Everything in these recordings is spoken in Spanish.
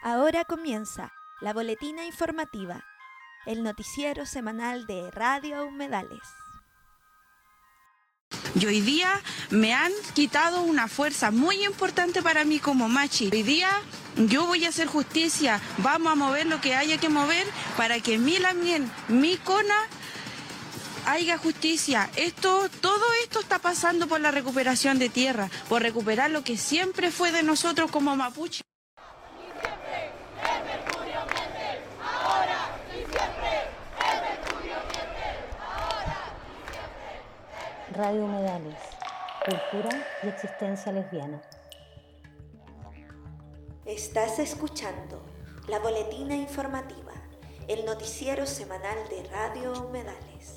Ahora comienza la boletina informativa, el noticiero semanal de Radio Humedales. Y hoy día me han quitado una fuerza muy importante para mí como machi. Hoy día yo voy a hacer justicia, vamos a mover lo que haya que mover para que mi Lamien, mi Cona, haya justicia. Todo esto está pasando por la recuperación de tierra, por recuperar lo que siempre fue de nosotros como mapuche. Radio Humedales, cultura y existencia lesbiana. Estás escuchando la boletina informativa, el noticiero semanal de Radio Humedales.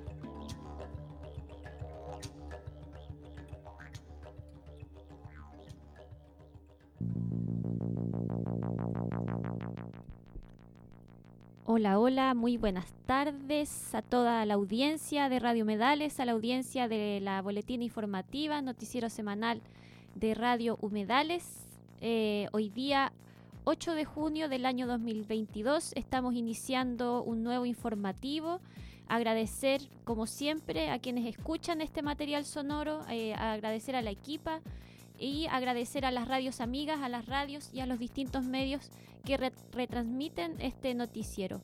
Hola, hola, muy buenas tardes a toda la audiencia de Radio Humedales, a la audiencia de la boletina informativa, noticiero semanal de Radio Humedales. Hoy día 8 de junio del año 2022 estamos iniciando un nuevo informativo. Agradecer, como siempre, a quienes escuchan este material sonoro, agradecer a la equipa y agradecer a las radios amigas, a las radios y a los distintos medios que retransmiten este noticiero.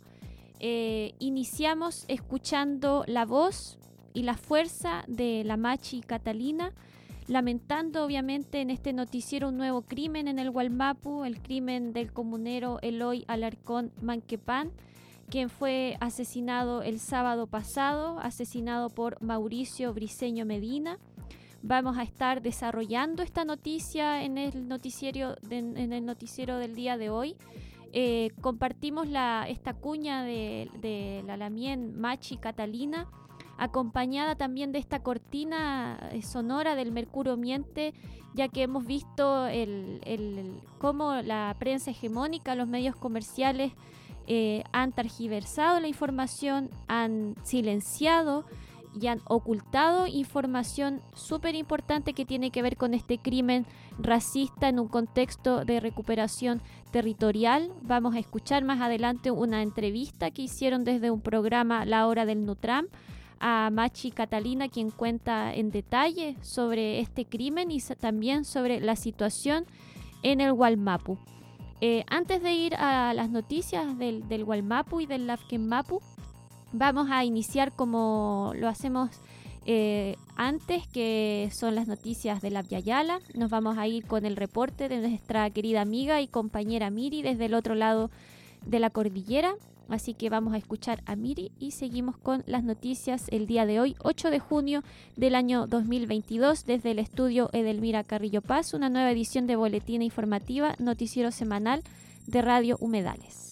Iniciamos escuchando la voz y la fuerza de la Machi Catalina, lamentando obviamente en este noticiero un nuevo crimen en el Gualmapu, el crimen del comunero Eloy Alarcón Manquepán, quien fue asesinado el sábado pasado, asesinado por Mauricio Briceño Medina. Vamos a estar desarrollando esta noticia en el noticiero del día de hoy. Compartimos esta cuña de la Lamien Machi Catalina, acompañada también de esta cortina sonora del Mercurio Miente, ya que hemos visto cómo la prensa hegemónica, los medios comerciales han tergiversado la información, han silenciado y han ocultado información súper importante que tiene que ver con este crimen racista en un contexto de recuperación territorial. Vamos a escuchar más adelante una entrevista que hicieron desde un programa La Hora del Nutram a Machi Catalina, quien cuenta en detalle sobre este crimen y también sobre la situación en el Gualmapu. Antes de ir a las noticias del Gualmapu y del Lafkenmapu, vamos a iniciar como lo hacemos antes, que son las noticias de la Yayala. Nos vamos a ir con el reporte de nuestra querida amiga y compañera Miri desde el otro lado de la cordillera. Así que vamos a escuchar a Miri y seguimos con las noticias el día de hoy, 8 de junio del año 2022, desde el estudio Edelmira Carrillo Paz, una nueva edición de Boletina Informativa, noticiero semanal de Radio Humedales.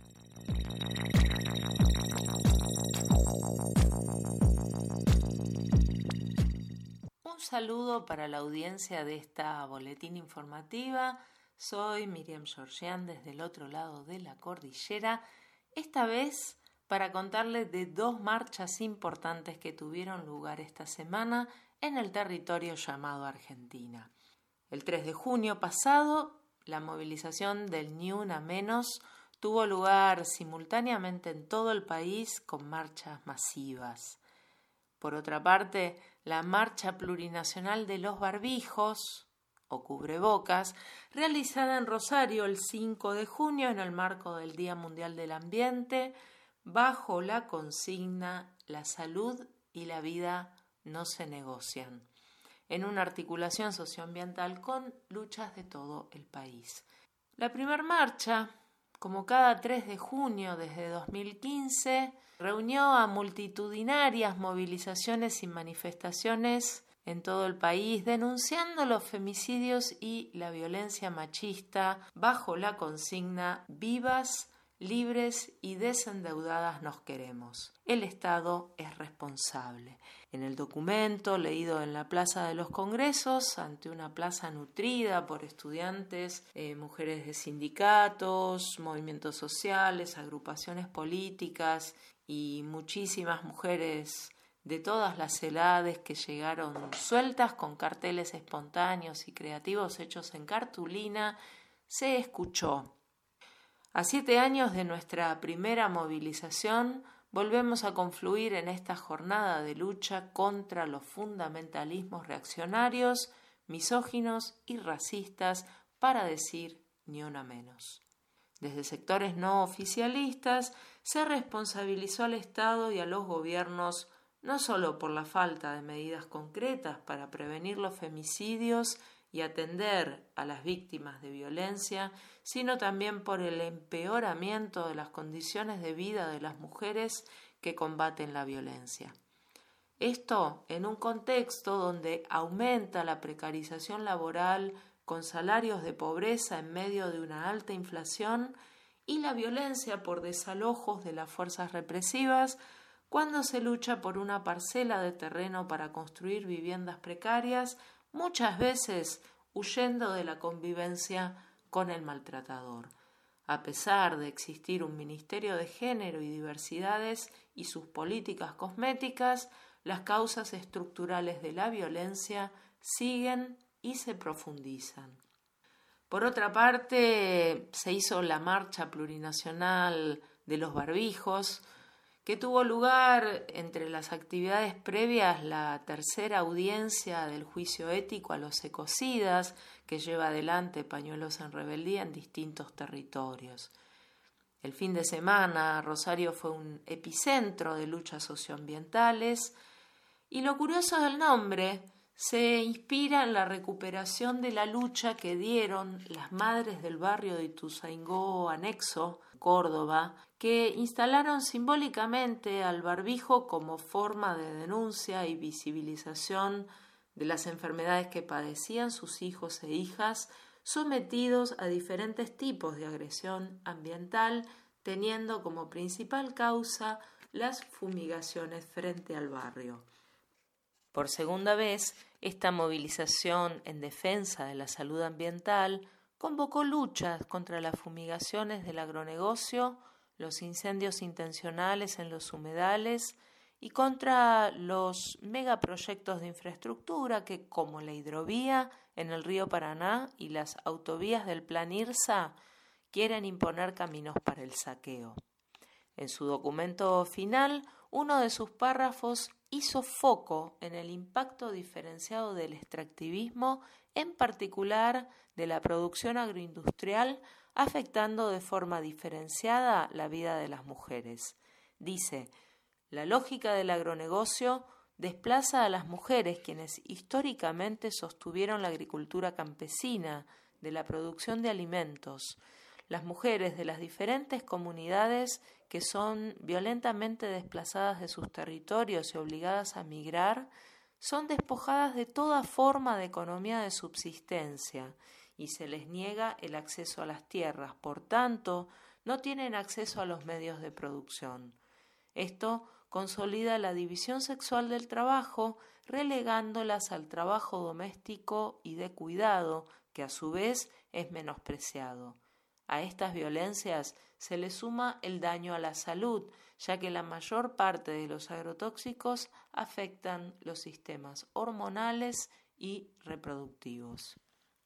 Un saludo para la audiencia de esta boletina informativa. Soy Miriam Georgian desde el otro lado de la cordillera, esta vez para contarles de dos marchas importantes que tuvieron lugar esta semana en el territorio llamado Argentina. El 3 de junio pasado, la movilización del Ni Una Menos tuvo lugar simultáneamente en todo el país con marchas masivas. Por otra parte, la Marcha Plurinacional de los Barbijos, o Cubrebocas, realizada en Rosario el 5 de junio en el marco del Día Mundial del Ambiente, bajo la consigna «La salud y la vida no se negocian», en una articulación socioambiental con luchas de todo el país. La primera marcha, como cada 3 de junio desde 2015, reunió a multitudinarias movilizaciones y manifestaciones en todo el país denunciando los femicidios y la violencia machista bajo la consigna «Vivas, libres y desendeudadas nos queremos. El Estado es responsable». En el documento, leído en la Plaza de los Congresos, ante una plaza nutrida por estudiantes, mujeres de sindicatos, movimientos sociales, agrupaciones políticas y muchísimas mujeres de todas las edades que llegaron sueltas con carteles espontáneos y creativos hechos en cartulina, se escuchó: A 7 años de nuestra primera movilización, volvemos a confluir en esta jornada de lucha contra los fundamentalismos reaccionarios, misóginos y racistas, para decir ni una menos. Desde sectores no oficialistas se responsabilizó al Estado y a los gobiernos no solo por la falta de medidas concretas para prevenir los femicidios y atender a las víctimas de violencia, sino también por el empeoramiento de las condiciones de vida de las mujeres que combaten la violencia. Esto en un contexto donde aumenta la precarización laboral con salarios de pobreza en medio de una alta inflación y la violencia por desalojos de las fuerzas represivas cuando se lucha por una parcela de terreno para construir viviendas precarias, muchas veces huyendo de la convivencia con el maltratador. A pesar de existir un Ministerio de Género y Diversidades y sus políticas cosméticas, las causas estructurales de la violencia siguen y se profundizan. Por otra parte, se hizo la Marcha Plurinacional de los Barbijos, que tuvo lugar entre las actividades previas la tercera audiencia del juicio ético a los ecocidas que lleva adelante Pañuelos en Rebeldía en distintos territorios. El fin de semana, Rosario fue un epicentro de luchas socioambientales y lo curioso del nombre se inspira en la recuperación de la lucha que dieron las madres del barrio de Ituzaingó Anexo, Córdoba, que instalaron simbólicamente al barbijo como forma de denuncia y visibilización de las enfermedades que padecían sus hijos e hijas sometidos a diferentes tipos de agresión ambiental, teniendo como principal causa las fumigaciones frente al barrio. Por segunda vez, esta movilización en defensa de la salud ambiental convocó luchas contra las fumigaciones del agronegocio, los incendios intencionales en los humedales y contra los megaproyectos de infraestructura que, como la hidrovía en el río Paraná y las autovías del Plan IRSA, quieren imponer caminos para el saqueo. En su documento final, uno de sus párrafos hizo foco en el impacto diferenciado del extractivismo, en particular de la producción agroindustrial, afectando de forma diferenciada la vida de las mujeres. Dice: la lógica del agronegocio desplaza a las mujeres, quienes históricamente sostuvieron la agricultura campesina, de la producción de alimentos. Las mujeres de las diferentes comunidades que son violentamente desplazadas de sus territorios y obligadas a migrar, son despojadas de toda forma de economía de subsistencia y se les niega el acceso a las tierras, por tanto, no tienen acceso a los medios de producción. Esto consolida la división sexual del trabajo, relegándolas al trabajo doméstico y de cuidado, que a su vez es menospreciado. A estas violencias se le suma el daño a la salud, ya que la mayor parte de los agrotóxicos afectan los sistemas hormonales y reproductivos.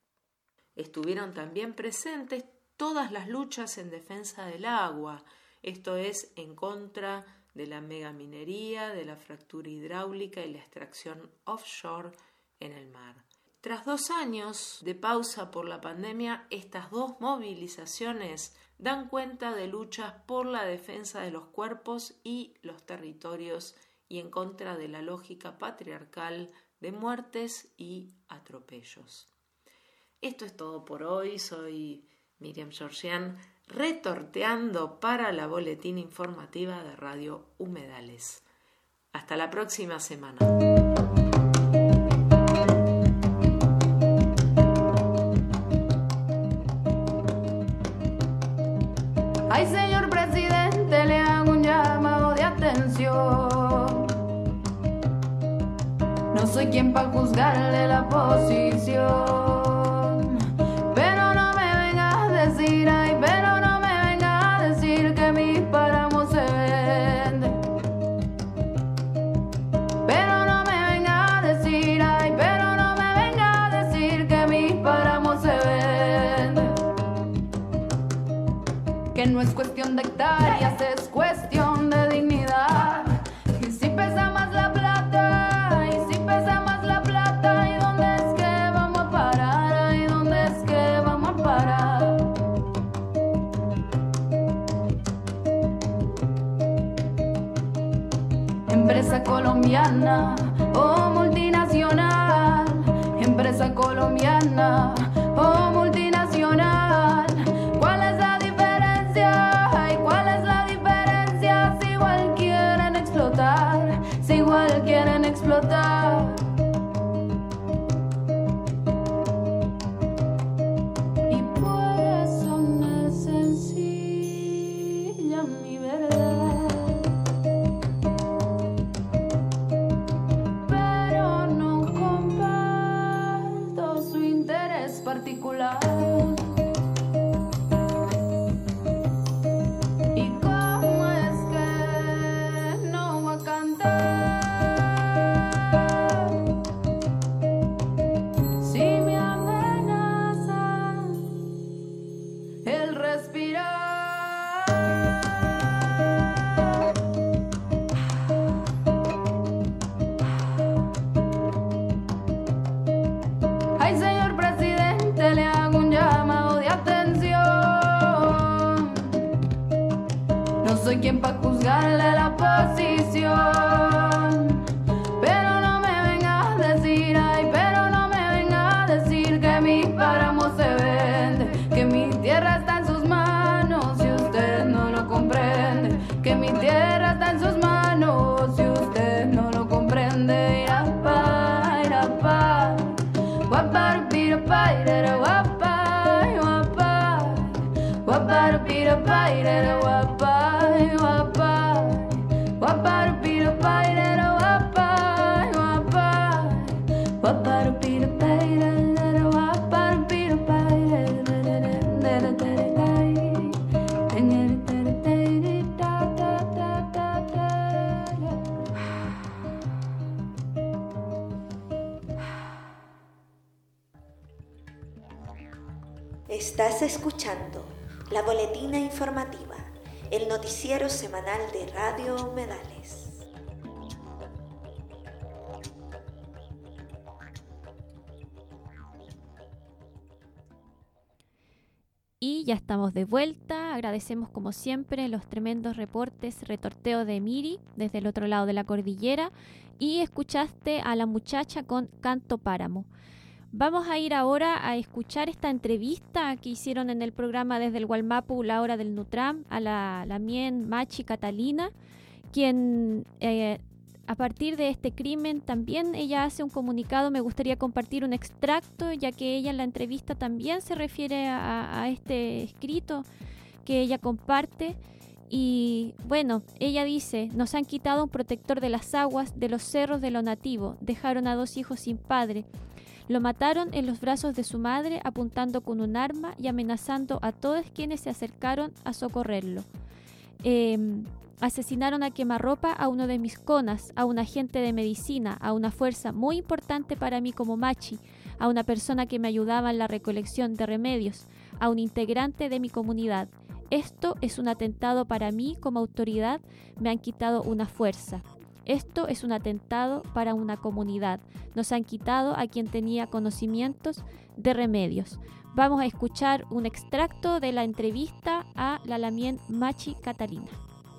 Estuvieron también presentes todas las luchas en defensa del agua, esto es, en contra de la megaminería, de la fractura hidráulica y la extracción offshore en el mar. Tras 2 años de pausa por la pandemia, estas 2 movilizaciones dan cuenta de luchas por la defensa de los cuerpos y los territorios y en contra de la lógica patriarcal de muertes y atropellos. Esto es todo por hoy. Soy Miriam Georgian, retorteando para la boletín informativa de Radio Humedales. Hasta la próxima semana. Ay, señor presidente, le hago un llamado de atención. No soy quien para juzgarle la posición, pero no me venga a decir, ay, pero no me venga a decir que mis páramos se venden. Pero no me venga a decir, ay, pero no me venga a decir que mis páramos se venden. que no es cuestión de hectáreas, es cuestión de dignidad. Y si pesa más la plata, y si pesa más la plata, ¿y dónde es que vamos a parar? ¿Y dónde es que vamos a parar? Empresa colombiana o multinacional, empresa colombiana o multinacional, ¿cuál es la diferencia? Ay, ¿cuál es la diferencia? Si igual quieren explotar, si igual quieren explotar. Y por eso no es sencilla mi verdad, pero no comparto su interés particular. ¿Y cómo es que no va a cantar si me amenaza el respirar? Ay, señor presidente, le hago un llamado de atención. No soy quien para juzgarle la posición, pero no me venga a decir, ay, pero no me venga a decir que mi páramo se vende, que mi tierra está en sus manos si usted no lo comprende, que mi tierra está en sus manos si usted no lo comprende. Irapá, irapá, guaparupirapá, irera, guapá, guapá, guaparupirapá, irera, guapá, guapá, guaparupirapá, irera, guapá, guapá, guaparupirapá, irera, guaparupirapá, Estás escuchando la boletina informativa, el noticiero semanal de Radio Humedales. Y ya estamos de vuelta. Agradecemos como siempre los tremendos reportes, retorteo de Miri desde el otro lado de la cordillera. Y escuchaste a la muchacha con Canto Páramo. Vamos a ir ahora a escuchar esta entrevista que hicieron en el programa desde el Gualmapu, la hora del Nutram, a la Lamien Machi Catalina, quien a partir de este crimen también ella hace un comunicado. Me gustaría compartir un extracto, ya que ella en la entrevista también se refiere a este escrito que ella comparte. Y bueno, ella dice: nos han quitado un protector de las aguas, de los cerros, de lo nativo, dejaron a 2 hijos sin padre. Lo mataron en los brazos de su madre, apuntando con un arma y amenazando a todos quienes se acercaron a socorrerlo. Asesinaron a quemarropa a uno de mis conas, a un agente de medicina, a una fuerza muy importante para mí como machi, a una persona que me ayudaba en la recolección de remedios, a un integrante de mi comunidad. Esto es un atentado para mí como autoridad, me han quitado una fuerza. Esto es un atentado para una comunidad. Nos han quitado a quien tenía conocimientos de remedios. Vamos a escuchar un extracto de la entrevista a la Lamien Machi Catalina.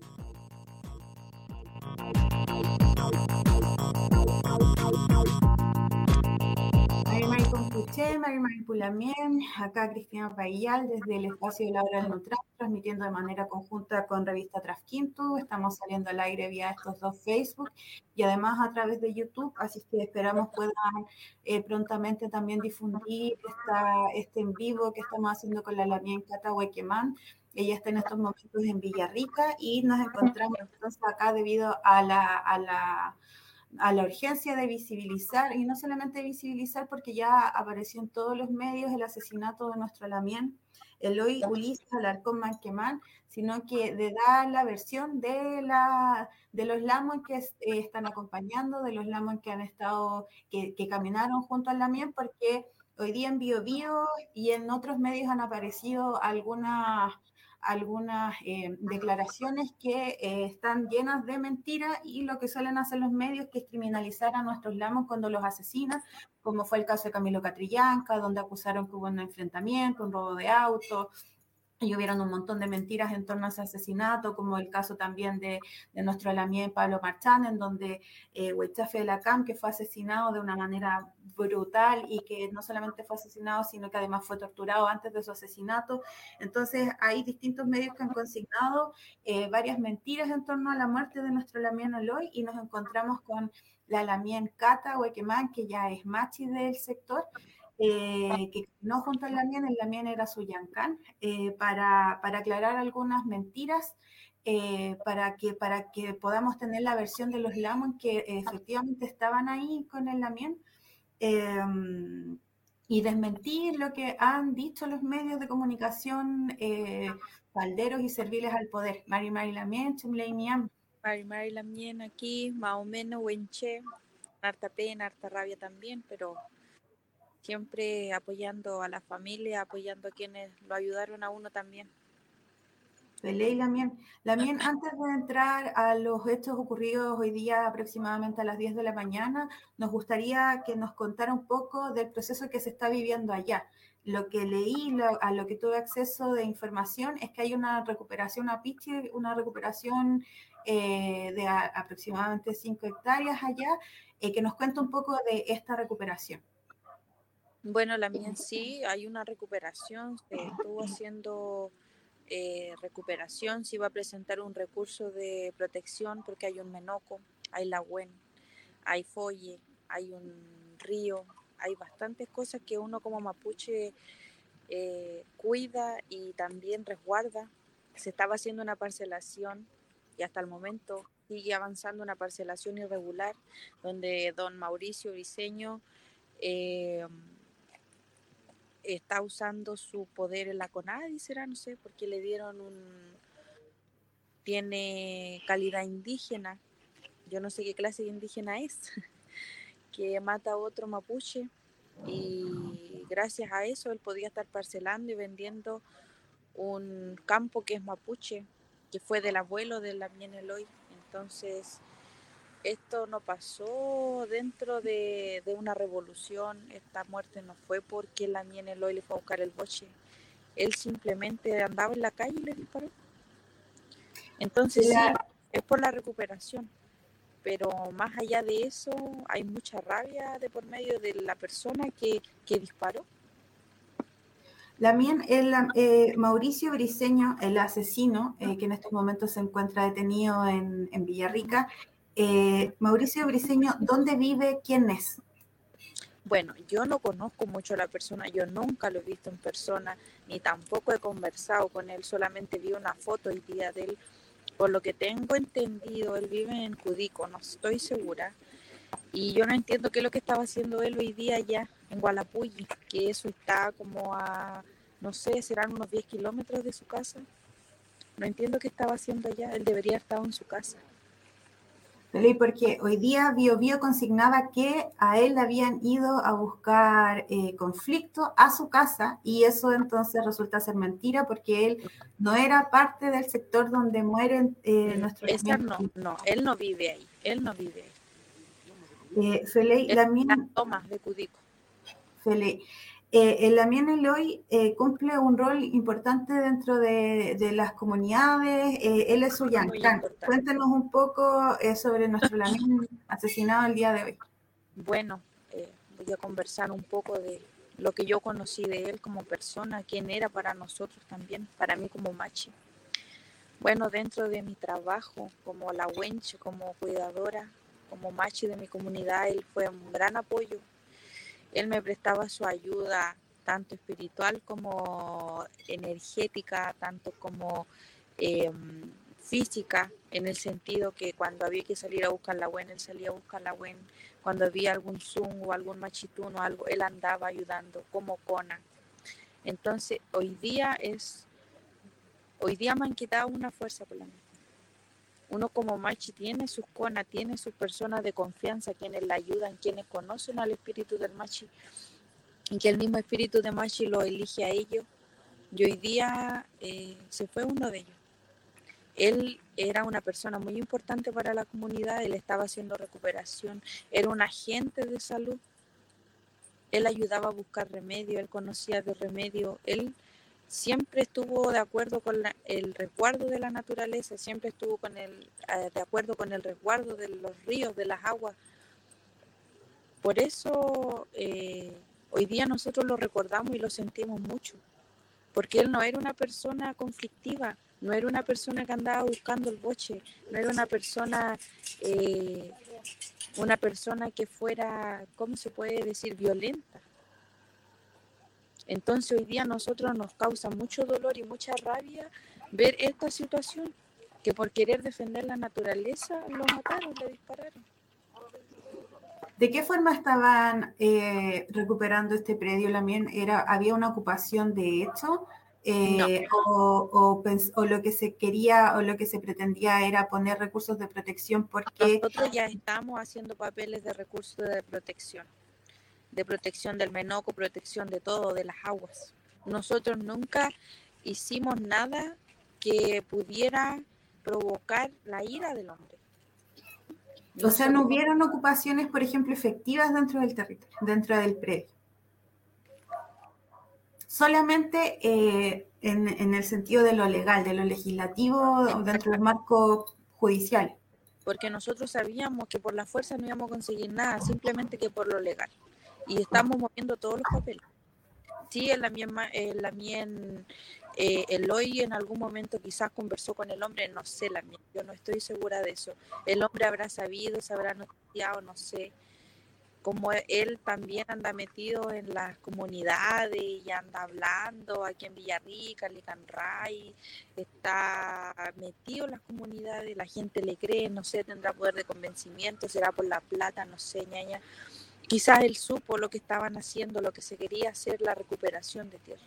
Mari Compuché, Mari Pulamien, acá Cristina Paillal desde el espacio de la hora del Nutram, transmitiendo de manera conjunta con Revista Trasquinto. Estamos saliendo al aire vía estos 2 Facebook y además a través de YouTube, así que esperamos puedan prontamente también difundir este en vivo que estamos haciendo con la Lamien Cata Huayquemán. Ella está en estos momentos en Villarrica y nos encontramos entonces acá debido a la urgencia de visibilizar, y no solamente visibilizar porque ya apareció en todos los medios el asesinato de nuestro Lamien, Eloy Ulises Alarcón Manquemán, sino que de dar la versión de los Lamuen que están acompañando, de los Lamuen que han estado, que caminaron junto al Lamien, porque hoy día en Biobío y en otros medios han aparecido algunas declaraciones que están llenas de mentiras, y lo que suelen hacer los medios que es criminalizar a nuestros lamos cuando los asesinan, como fue el caso de Camilo Catrillanca, donde acusaron que hubo un enfrentamiento, un robo de auto, y hubieron un montón de mentiras en torno a ese asesinato, como el caso también de nuestro Lamien Pablo Marchán, en donde Huichafe de la Cam, que fue asesinado de una manera brutal y que no solamente fue asesinado, sino que además fue torturado antes de su asesinato. Entonces hay distintos medios que han consignado varias mentiras en torno a la muerte de nuestro Lamien Eloy, y nos encontramos con la Lamien Cata Huequemán, que ya es machi del sector, que no junto al Lamien, el Lamien era su Yancán, para aclarar algunas mentiras, para que podamos tener la versión de los lamos que efectivamente estaban ahí con el Lamien, y desmentir lo que han dicho los medios de comunicación falderos y serviles al poder. Mari Lamien, Chumley Miam. Mari Lamien aquí, más o menos, Wenche, harta pena, harta rabia también, pero siempre apoyando a la familia, apoyando a quienes lo ayudaron a uno también. Pelé y Lamien, antes de entrar a los hechos ocurridos hoy día aproximadamente a las 10 de la mañana, nos gustaría que nos contara un poco del proceso que se está viviendo allá. Lo que leí, a lo que tuve acceso de información, es que hay una recuperación una recuperación de aproximadamente 5 hectáreas allá, que nos cuenta un poco de esta recuperación. Bueno, Lamien sí, hay una recuperación, se estuvo haciendo recuperación, se iba a presentar un recurso de protección porque hay un menoco, hay lagüen, hay folle, hay un río, hay bastantes cosas que uno como mapuche cuida y también resguarda. Se estaba haciendo una parcelación y hasta el momento sigue avanzando una parcelación irregular donde don Mauricio Briceño está usando su poder en la CONADI, será, no sé, porque le dieron tiene calidad indígena, yo no sé qué clase de indígena es, que mata a otro mapuche, y gracias a eso él podía estar parcelando y vendiendo un campo que es mapuche, que fue del abuelo de Lamien Eloy. Entonces esto no pasó dentro de una revolución, esta muerte no fue porque Lamien Eloy le fue a buscar el boche, él simplemente andaba en la calle y le disparó. Entonces sí, es por la recuperación, pero más allá de eso hay mucha rabia de por medio de la persona que disparó. Lamien, Mauricio Briceño, el asesino, que en estos momentos se encuentra detenido en Villarrica. Mauricio Briceño, ¿dónde vive? ¿Quién es? Bueno, yo no conozco mucho a la persona, yo nunca lo he visto en persona, ni tampoco he conversado con él, solamente vi una foto hoy día de él. Por lo que tengo entendido, él vive en Cudico, no estoy segura. Y yo no entiendo qué es lo que estaba haciendo él hoy día allá en Gualapulli, que eso está como a, no sé, serán unos 10 kilómetros de su casa. No entiendo qué estaba haciendo allá, él debería estar en su casa. Porque hoy día Biobío consignaba que a él habían ido a buscar conflicto a su casa, y eso entonces resulta ser mentira porque él no era parte del sector donde mueren nuestros amigos. No, él no vive ahí, Feley, Lamien Tomás de Cudico. Feley. El Lamien Eloy cumple un rol importante dentro de las comunidades, él es su Yancán. Cuéntanos un poco sobre nuestro Lamien asesinado el día de hoy. Bueno, voy a conversar un poco de lo que yo conocí de él como persona, quién era para nosotros también, para mí como machi. Bueno, dentro de mi trabajo como la wenche, como cuidadora, como machi de mi comunidad, él fue un gran apoyo. Él me prestaba su ayuda, tanto espiritual como energética, tanto como física, en el sentido que cuando había que salir a buscar la WEN, él salía a buscar la WEN. Cuando había algún Zoom o algún machitún o algo, él andaba ayudando como Cona. Entonces, hoy día me han quitado una fuerza por la mente. Uno como machi tiene sus conas, tiene sus personas de confianza, quienes la ayudan, quienes conocen al espíritu del machi. y que el mismo espíritu de Machi lo elige a ellos. Y hoy día se fue uno de ellos. Él era una persona muy importante para la comunidad, él estaba haciendo recuperación, era un agente de salud, él ayudaba a buscar remedio, él conocía de remedio, él siempre estuvo de acuerdo con el resguardo de la naturaleza, siempre estuvo de acuerdo con el resguardo de los ríos, de las aguas. Por eso hoy día nosotros lo recordamos y lo sentimos mucho, porque él no era una persona conflictiva, no era una persona que andaba buscando el boche, no era una persona que fuera, ¿cómo se puede decir?, violenta. Entonces hoy día a nosotros nos causa mucho dolor y mucha rabia ver esta situación, que por querer defender la naturaleza lo mataron, le dispararon. ¿De qué forma estaban recuperando este predio, Lamien? ¿Había una ocupación de hecho? No. O lo que se quería o lo que se pretendía era poner recursos de protección porque... Nosotros ya estamos haciendo papeles de recursos de protección del Menoco, protección de todo, de las aguas. Nosotros nunca hicimos nada que pudiera provocar la ira del hombre. O sea, no hubieron ocupaciones, por ejemplo, efectivas dentro del territorio, dentro del predio. Solamente en el sentido de lo legal, de lo legislativo, dentro del marco judicial. Porque nosotros sabíamos que por la fuerza no íbamos a conseguir nada, simplemente que por lo legal. Y estamos moviendo todos los papeles. Sí, Eloy en algún momento quizás conversó con el hombre, no sé, yo no estoy segura de eso. El hombre habrá sabido, se habrá noticiado, no sé. Como él también anda metido en las comunidades y anda hablando aquí en Villarrica, Licanray, está metido en las comunidades, la gente le cree, no sé, tendrá poder de convencimiento, será por la plata, no sé, ñaña. Quizás él supo lo que estaban haciendo, lo que se quería hacer, la recuperación de tierra.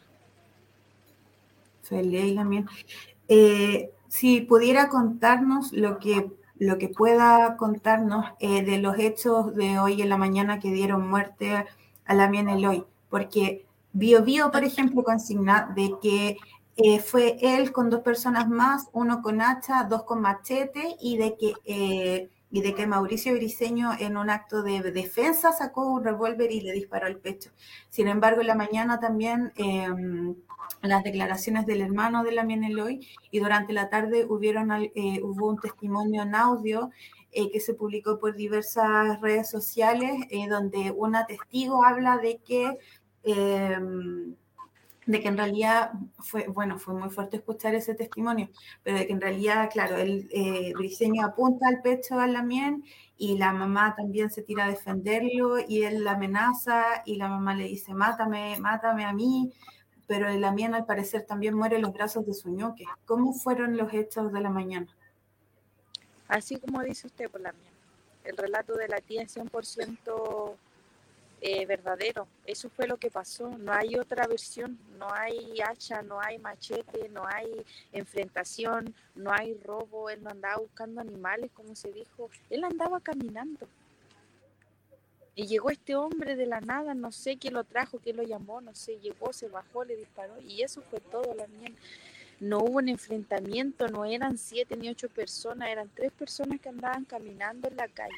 Feliz también. Si pudiera contarnos lo que pueda contarnos de los hechos de hoy en la mañana que dieron muerte a Lamien Eloy, porque Bio, por ejemplo, consigna de que fue él con 2 personas más, 1 con hacha, 2 con machete, y de que Mauricio Briceño en un acto de defensa sacó un revólver y le disparó al pecho. Sin embargo, en la mañana también las declaraciones del hermano de Lamien Eloy, y durante la tarde hubo un testimonio en audio que se publicó por diversas redes sociales, donde una testigo habla de que en realidad fue muy fuerte escuchar ese testimonio, pero de que en realidad, claro, Briceño apunta al pecho a Lamien y la mamá también se tira a defenderlo y él la amenaza y la mamá le dice, mátame a mí, pero Lamien al parecer también muere en los brazos de su ñuque. ¿Cómo fueron los hechos de la mañana? Así como dice usted, por Lamien, el relato de la tía es 100% verdadero. Eso fue lo que pasó. No hay otra versión. No hay hacha, no hay machete, no hay enfrentación, no hay robo. Él no andaba buscando animales, como se dijo. Él andaba caminando. Y llegó este hombre de la nada, no sé quién lo trajo, quién lo llamó, no sé, llegó, se bajó, le disparó y eso fue todo, Lamien. No hubo un enfrentamiento, no eran 7 ni 8 personas, eran 3 personas que andaban caminando en la calle.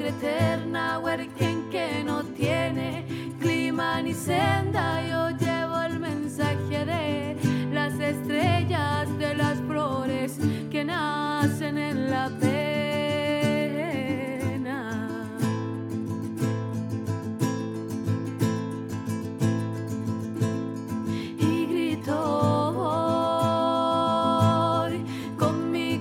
patria eterna, huerquén que no tiene clima ni senda. Yo llevo el mensaje de las estrellas, de las flores que nacen en la pena. Y grito hoy con mi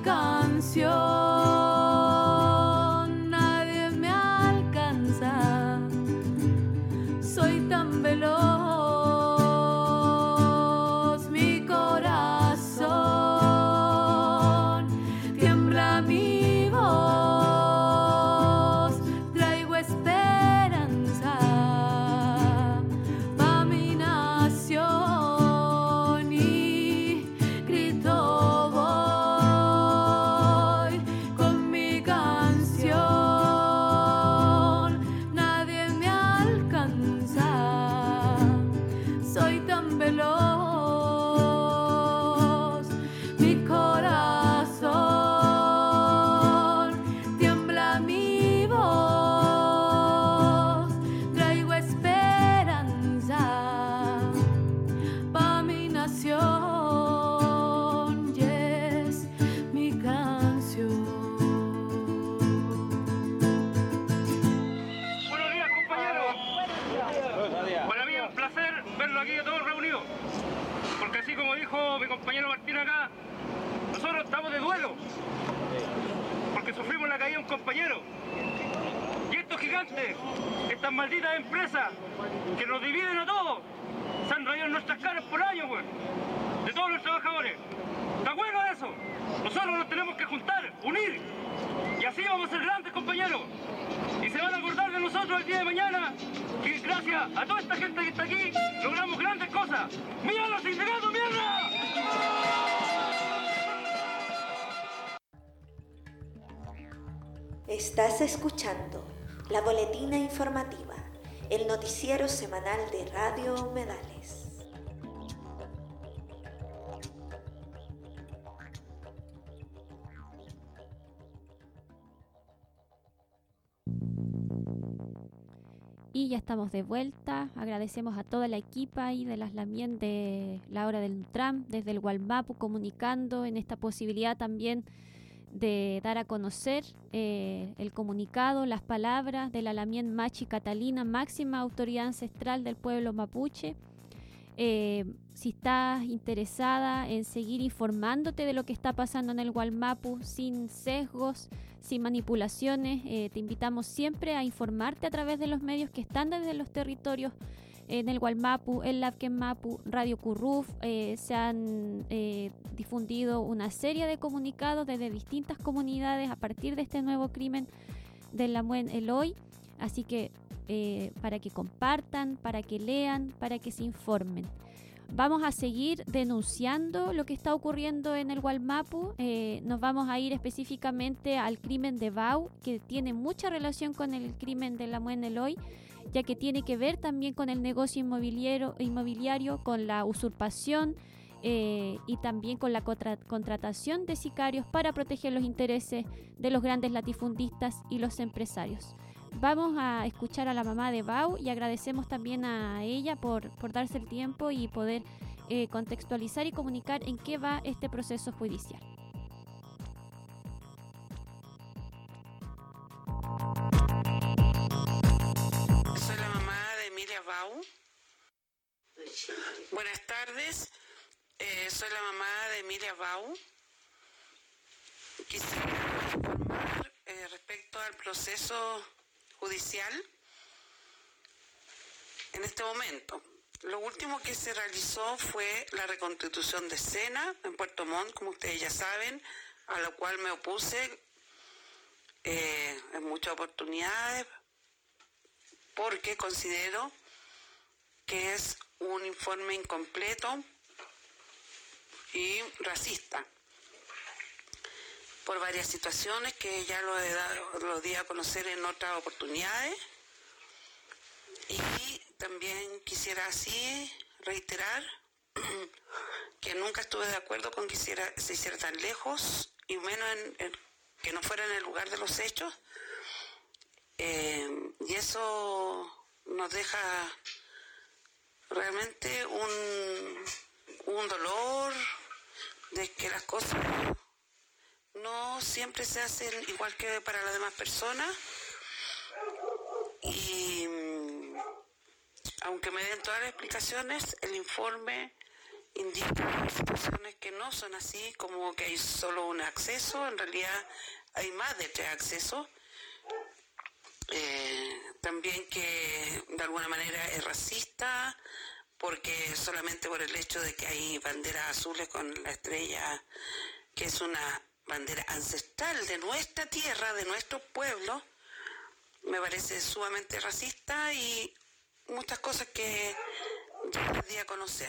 canción, nadie me alcanza, soy tan veloz, mi corazón tiembla, mi voz, traigo esperanza pa' mi nación. Y grito voy con mi canción, nadie me alcanza, soy tan veloz, mi corazón tiembla, mi voz, traigo esperanza pa' mi nación, y es mi canción. Buenos días, compañeros. Para mí es un placer verlo aquí todos reunidos, porque así como dijo mi compañero Martín acá, nosotros estamos de duelo, porque sufrimos la caída de un compañero. Y estos gigantes, estas malditas empresas que nos dividen a todos, se han rayado en nuestras caras por años, güey, de todos los trabajadores. ¿Está bueno eso? Nosotros nos tenemos que juntar, unir, y así vamos a ser grandes, compañeros. Y se van a acordar de nosotros el día de mañana, que gracias a toda esta gente que está aquí, logramos grandes cosas. ¡Mira los sindicatos, mierda! Estás escuchando la boletina informativa, el noticiero semanal de Radio Humedales. Y ya estamos de vuelta. Agradecemos a toda la equipa y de las Lamien de la hora del Nutram, desde el Gualmapu, comunicando en esta posibilidad también de dar a conocer el comunicado, las palabras de la Lamien Machi Catalina, máxima autoridad ancestral del pueblo mapuche. Si estás interesada en seguir informándote de lo que está pasando en el Gualmapu, sin sesgos, sin manipulaciones, te invitamos siempre a informarte a través de los medios que están desde los territorios en el Gualmapu, el Labken Mapu, Radio Curruf. Se han difundido una serie de comunicados desde distintas comunidades a partir de este nuevo crimen del Lamuen Eloy. Así que para que compartan, para que lean, para que se informen. Vamos a seguir denunciando lo que está ocurriendo en el Gualmapu. Nos vamos a ir específicamente al crimen de Bau, que tiene mucha relación con el crimen de Lamuen Eloy, ya que tiene que ver también con el negocio inmobiliario, con la usurpación y también con la contratación de sicarios para proteger los intereses de los grandes latifundistas y los empresarios. Vamos a escuchar a la mamá de Bau y agradecemos también a ella por darse el tiempo y poder contextualizar y comunicar en qué va este proceso judicial. Soy la mamá de Emilia Bau. Buenas tardes, soy la mamá de Emilia Bau. Quisiera informar respecto al proceso judicial en este momento. Lo último que se realizó fue la reconstitución de Sena en Puerto Montt, como ustedes ya saben, a lo cual me opuse en muchas oportunidades porque considero que es un informe incompleto y racista por varias situaciones que ya lo di a conocer en otras oportunidades. Y también quisiera así reiterar que nunca estuve de acuerdo con que se hiciera tan lejos y menos que no fuera en el lugar de los hechos, Y eso nos deja realmente un dolor de que las cosas no siempre se hacen igual que para las demás personas. Y aunque me den todas las explicaciones, el informe indica situaciones que no son así, como que hay solo un acceso, en realidad hay más de 3 accesos. También que de alguna manera es racista, porque solamente por el hecho de que hay banderas azules con la estrella, que es una bandera ancestral de nuestra tierra, de nuestro pueblo, me parece sumamente racista y muchas cosas que yo les di a conocer.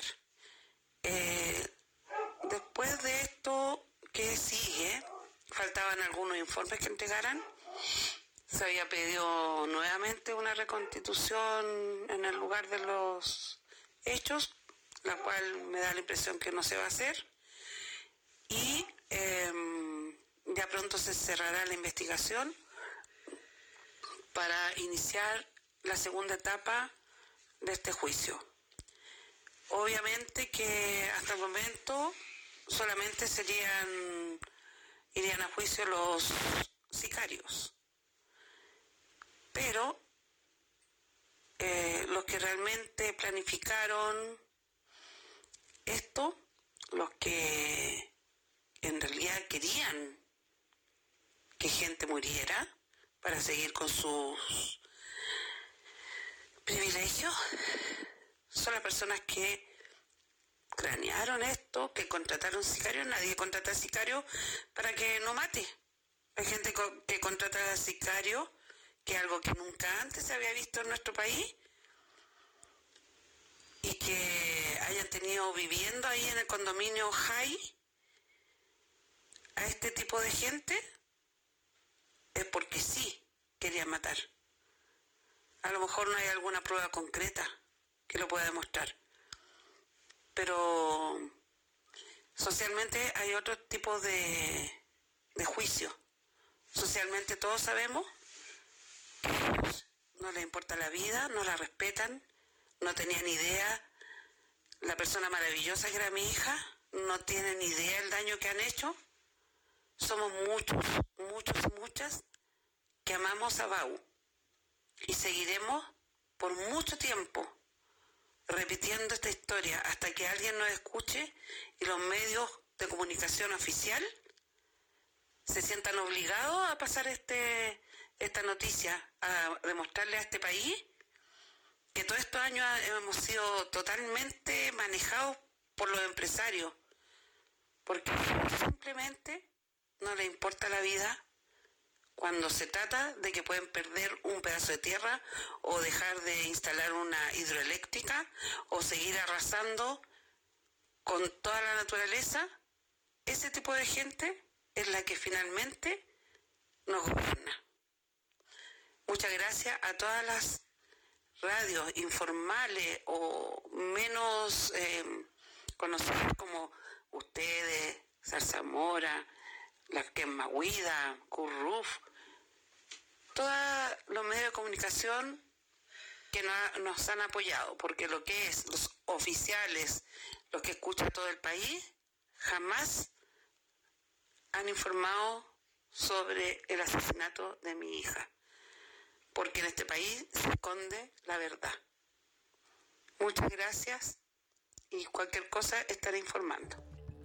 Después de esto, ¿qué sigue? Faltaban algunos informes que entregaran. Se había pedido nuevamente una reconstitución en el lugar de los hechos, la cual me da la impresión que no se va a hacer. Y ya pronto se cerrará la investigación para iniciar la segunda etapa de este juicio. Obviamente que hasta el momento solamente irían a juicio los sicarios. Pero los que realmente planificaron esto, los que en realidad querían que gente muriera para seguir con sus privilegios, son las personas que cranearon esto, que contrataron sicarios. Nadie contrata sicarios para que no mate. Hay gente que contrata a sicarios, que es algo que nunca antes se había visto en nuestro país, y que hayan tenido viviendo ahí en el condominio High a este tipo de gente, es porque sí querían matar. A lo mejor no hay alguna prueba concreta que lo pueda demostrar, pero socialmente hay otro tipo de juicio. Socialmente todos sabemos que a ellos no les importa la vida, no la respetan, no tenían idea. La persona maravillosa que era mi hija, no tienen idea del daño que han hecho. Somos muchos y muchas que amamos a Bau y seguiremos por mucho tiempo repitiendo esta historia hasta que alguien nos escuche y los medios de comunicación oficial se sientan obligados a pasar esta noticia, a demostrarle a este país que todos estos años hemos sido totalmente manejados por los empresarios, porque simplemente no les importa la vida cuando se trata de que pueden perder un pedazo de tierra o dejar de instalar una hidroeléctrica o seguir arrasando con toda la naturaleza. Ese tipo de gente es la que finalmente nos gobierna. Muchas gracias a todas las radios informales o menos conocidas como ustedes, Zarzamora, la Quemahuida, Curruf, todos los medios de comunicación que nos han apoyado, porque lo que es los oficiales, los que escucha todo el país, jamás han informado sobre el asesinato de mi hija, porque en este país se esconde la verdad. Muchas gracias y cualquier cosa estaré informando.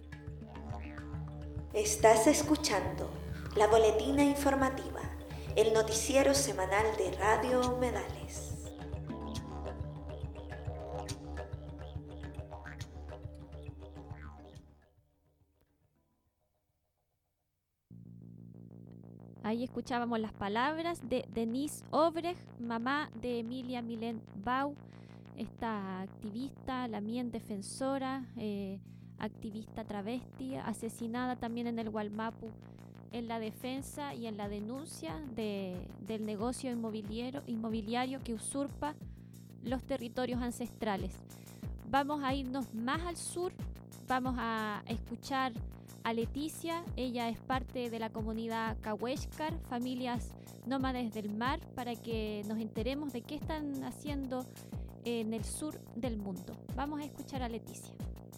Estás escuchando la Boletina Informativa, el noticiero semanal de Radio Humedales. Ahí escuchábamos las palabras de Denise Obrecht, mamá de Emilia Milén Bau, esta activista, la mien defensora, activista travesti, asesinada también en el Gualmapu, en la defensa y en la denuncia del negocio inmobiliario que usurpa los territorios ancestrales. Vamos a irnos más al sur, vamos a escuchar a Leticia. Ella es parte de la comunidad Cahuéscar, familias nómades del mar, para que nos enteremos de qué están haciendo en el sur del mundo. Vamos a escuchar a Leticia.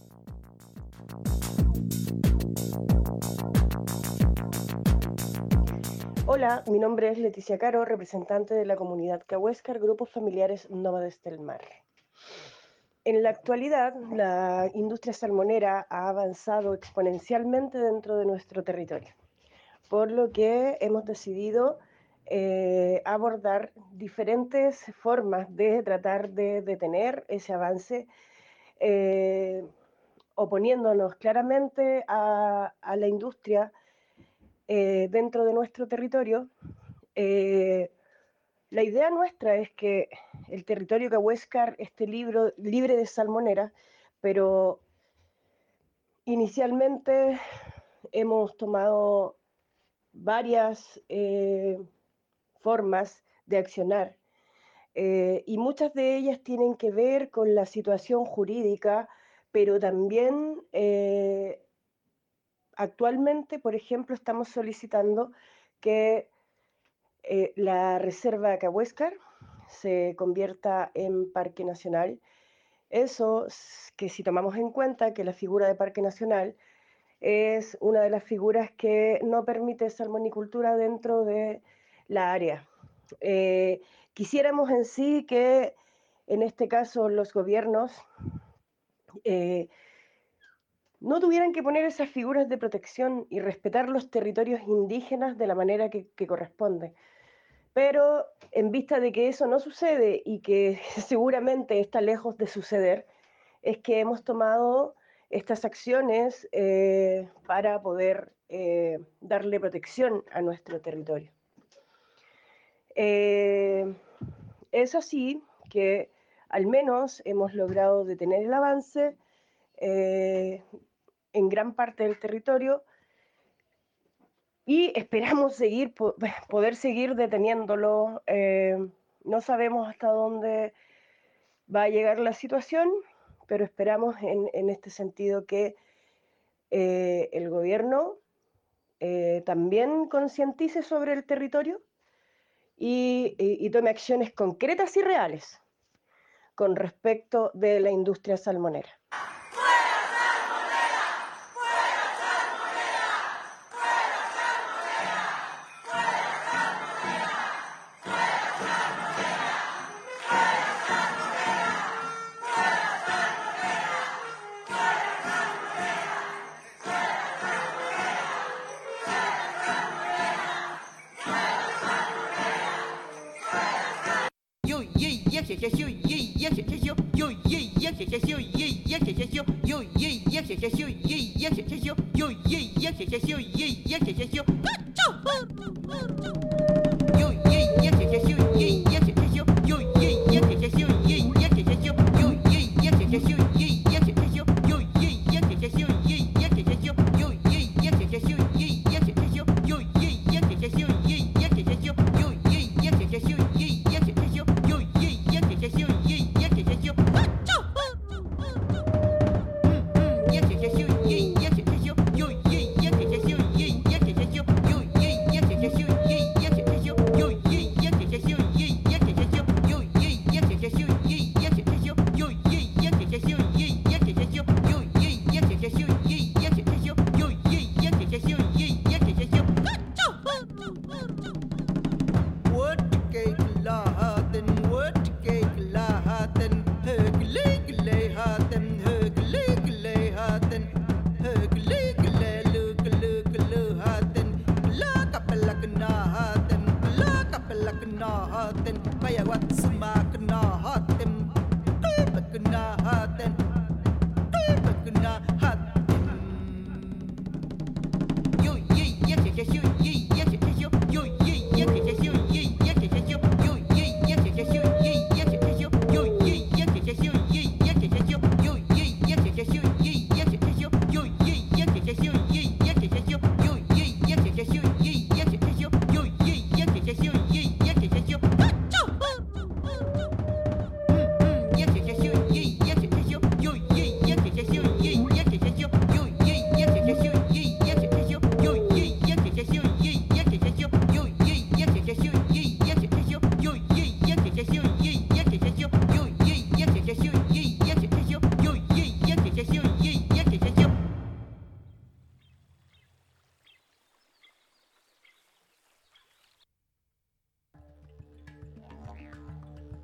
Hola, mi nombre es Leticia Caro, representante de la comunidad Cahuéscar, grupos familiares nómades del mar. En la actualidad, la industria salmonera ha avanzado exponencialmente dentro de nuestro territorio, por lo que hemos decidido abordar diferentes formas de tratar de detener ese avance, oponiéndonos claramente a la industria dentro de nuestro territorio. La idea nuestra es que el territorio Cahuéscar esté libre de salmonera, pero inicialmente hemos tomado varias formas de accionar y muchas de ellas tienen que ver con la situación jurídica, pero también actualmente, por ejemplo, estamos solicitando que la reserva Cahuéscar se convierta en parque nacional. Eso que si tomamos en cuenta que la figura de parque nacional es una de las figuras que no permite salmonicultura dentro de la área. Quisiéramos en sí que en este caso los gobiernos no tuvieran que poner esas figuras de protección y respetar los territorios indígenas de la manera que corresponde. Pero en vista de que eso no sucede y que seguramente está lejos de suceder, es que hemos tomado estas acciones para poder darle protección a nuestro territorio. Es así que al menos hemos logrado detener el avance en gran parte del territorio y esperamos poder seguir deteniéndolo. No sabemos hasta dónde va a llegar la situación, pero esperamos en este sentido que el gobierno también concientice sobre el territorio y tome acciones concretas y reales con respecto de la industria salmonera.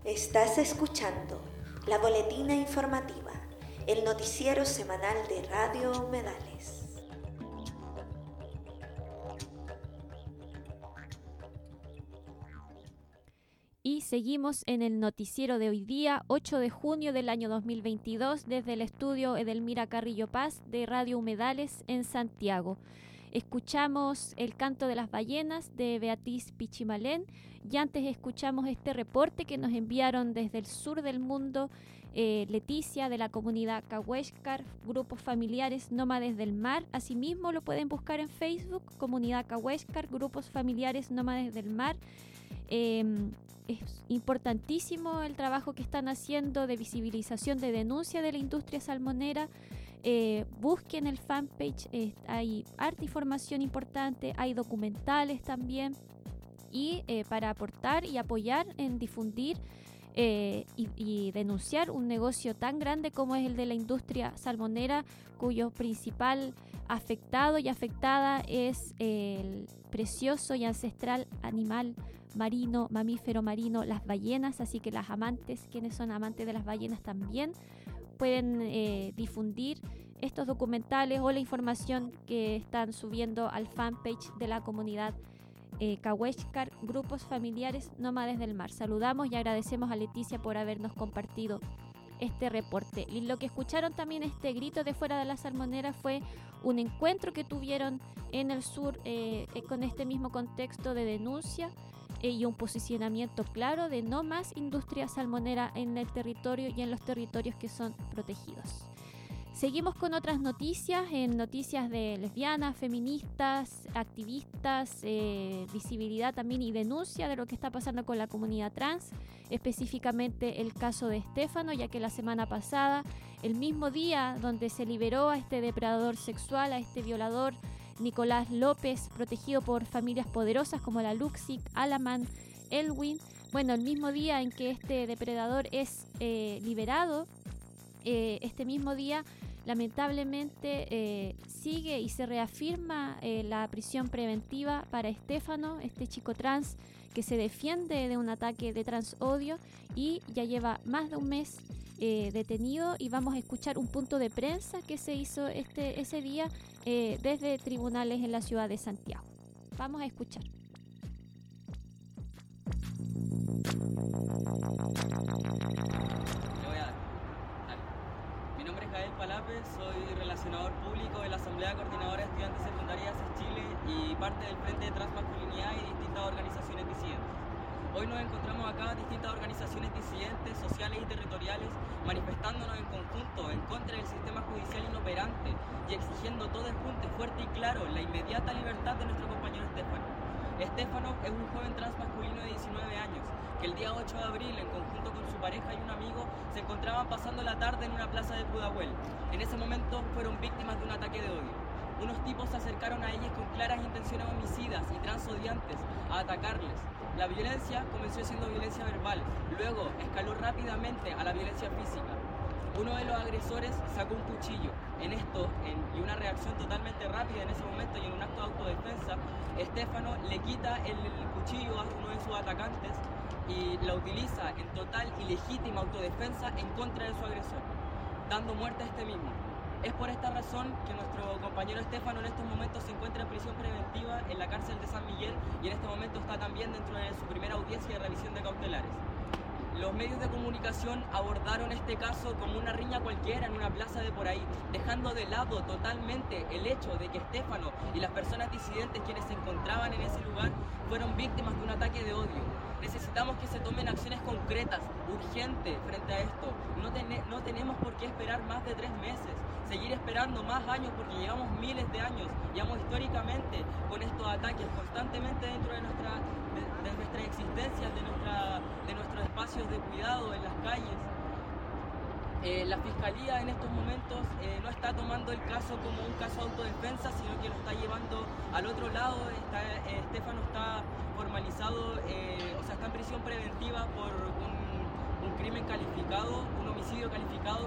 Estás escuchando la boletina informativa, el noticiero semanal de Radio Humedales. Y seguimos en el noticiero de hoy día, 8 de junio del año 2022, desde el estudio Edelmira Carrillo Paz de Radio Humedales en Santiago. Escuchamos El canto de las ballenas de Beatriz Pichimalén y antes escuchamos este reporte que nos enviaron desde el sur del mundo Leticia de la comunidad Cahuéscar, grupos familiares nómades del mar. Asimismo lo pueden buscar en Facebook, comunidad Cahuéscar, grupos familiares nómades del mar. Es importantísimo el trabajo que están haciendo de visibilización, de denuncia de la industria salmonera. Busquen el fanpage, hay harta información importante, hay documentales también, y para aportar y apoyar en difundir y denunciar un negocio tan grande como es el de la industria salmonera, cuyo principal afectado y afectada es el precioso y ancestral animal marino, mamífero marino, las ballenas. Así que las amantes, quienes son amantes de las ballenas, también pueden difundir estos documentales o la información que están subiendo al fanpage de la comunidad Cahuéscar, grupos familiares nómades del mar. Saludamos y agradecemos a Leticia por habernos compartido este reporte. Y lo que escucharon también, este grito de fuera de la salmonera, fue un encuentro que tuvieron en el sur con este mismo contexto de denuncia y un posicionamiento claro de no más industria salmonera en el territorio y en los territorios que son protegidos. Seguimos con otras noticias, noticias de lesbianas, feministas, activistas, visibilidad también y denuncia de lo que está pasando con la comunidad trans, específicamente el caso de Estéfano, ya que la semana pasada, el mismo día donde se liberó a este depredador sexual, a este violador Nicolás López, protegido por familias poderosas como la Luxic, Alaman, Elwin, bueno, el mismo día en que este depredador es liberado, este mismo día lamentablemente sigue y se reafirma la prisión preventiva para Estéfano, este chico trans que se defiende de un ataque de transodio y ya lleva más de un mes detenido. Y vamos a escuchar un punto de prensa que se hizo ese día desde tribunales en la ciudad de Santiago. Vamos a escuchar. Palape, soy relacionador público de la Asamblea Coordinadora de Estudiantes Secundarias de Chile y parte del Frente de Transmasculinidad y distintas organizaciones disidentes. Hoy nos encontramos acá distintas organizaciones disidentes, sociales y territoriales, manifestándonos en conjunto en contra del sistema judicial inoperante y exigiendo todo el junte fuerte y claro la inmediata libertad de nuestro compañero Estéfano. Estéfano es un joven transmasculino de 19 años que el día 8 de abril, en conjunto con su pareja y un amigo, se encontraban pasando la tarde en una plaza de Pudahuel. En ese momento fueron víctimas de un ataque de odio. Unos tipos se acercaron a ellos con claras intenciones homicidas y transodiantes a atacarles. La violencia comenzó siendo violencia verbal, luego escaló rápidamente a la violencia física. Uno de los agresores sacó un cuchillo. Y una reacción totalmente rápida en ese momento y en un acto de autodefensa, Estéfano le quita el cuchillo a uno de sus atacantes y la utiliza en total y legítima autodefensa en contra de su agresor, dando muerte a este mismo. Es por esta razón que nuestro compañero Estéfano en estos momentos se encuentra en prisión preventiva en la cárcel de San Miguel y en este momento está también dentro de su primera audiencia de revisión de cautelares. Los medios de comunicación abordaron este caso como una riña cualquiera en una plaza de por ahí, dejando de lado totalmente el hecho de que Estéfano y las personas disidentes quienes se encontraban en ese lugar fueron víctimas de un ataque de odio. Necesitamos que se tomen acciones concretas, urgentes, frente a esto. No tenemos por qué esperar más de 3 meses, seguir esperando más años porque llevamos miles de años, llevamos históricamente con estos ataques constantemente dentro de nuestra existencia, de nuestros espacios de cuidado en las calles. La Fiscalía en estos momentos no está tomando el caso como un caso de autodefensa, sino que lo está llevando al otro lado. Estéfano está formalizado, está en prisión preventiva por un crimen calificado, un homicidio calificado,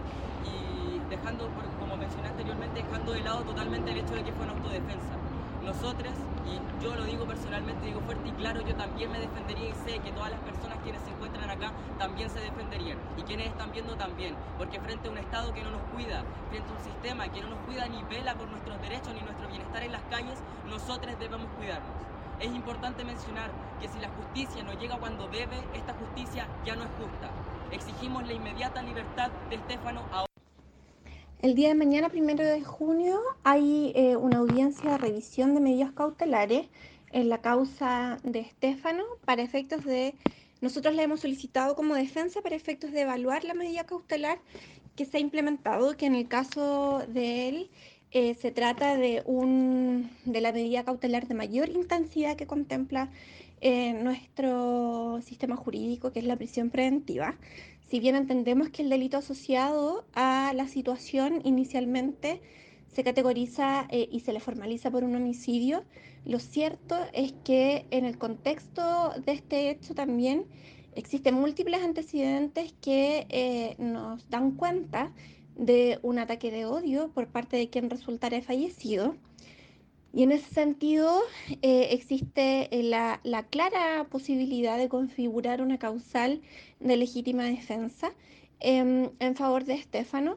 y dejando, como mencioné anteriormente, dejando de lado totalmente el hecho de que fue en autodefensa. Nosotros Y yo lo digo personalmente, digo fuerte y claro, yo también me defendería y sé que todas las personas quienes se encuentran acá también se defenderían. Y quienes están viendo también, porque frente a un Estado que no nos cuida, frente a un sistema que no nos cuida ni vela por nuestros derechos ni nuestro bienestar en las calles, nosotros debemos cuidarnos. Es importante mencionar que si la justicia no llega cuando debe, esta justicia ya no es justa. Exigimos la inmediata libertad de Stefano ahora. El día de mañana, 1 de junio, hay una audiencia de revisión de medidas cautelares en la causa de Stefano para efectos de... Nosotros la hemos solicitado como defensa para efectos de evaluar la medida cautelar que se ha implementado, que en el caso de él se trata de la medida cautelar de mayor intensidad que contempla nuestro sistema jurídico, que es la prisión preventiva. Si bien entendemos que el delito asociado a la situación inicialmente se categoriza y se le formaliza por un homicidio, lo cierto es que en el contexto de este hecho también existen múltiples antecedentes que nos dan cuenta de un ataque de odio por parte de quien resultara fallecido. Y en ese sentido existe la clara posibilidad de configurar una causal de legítima defensa en favor de Stefano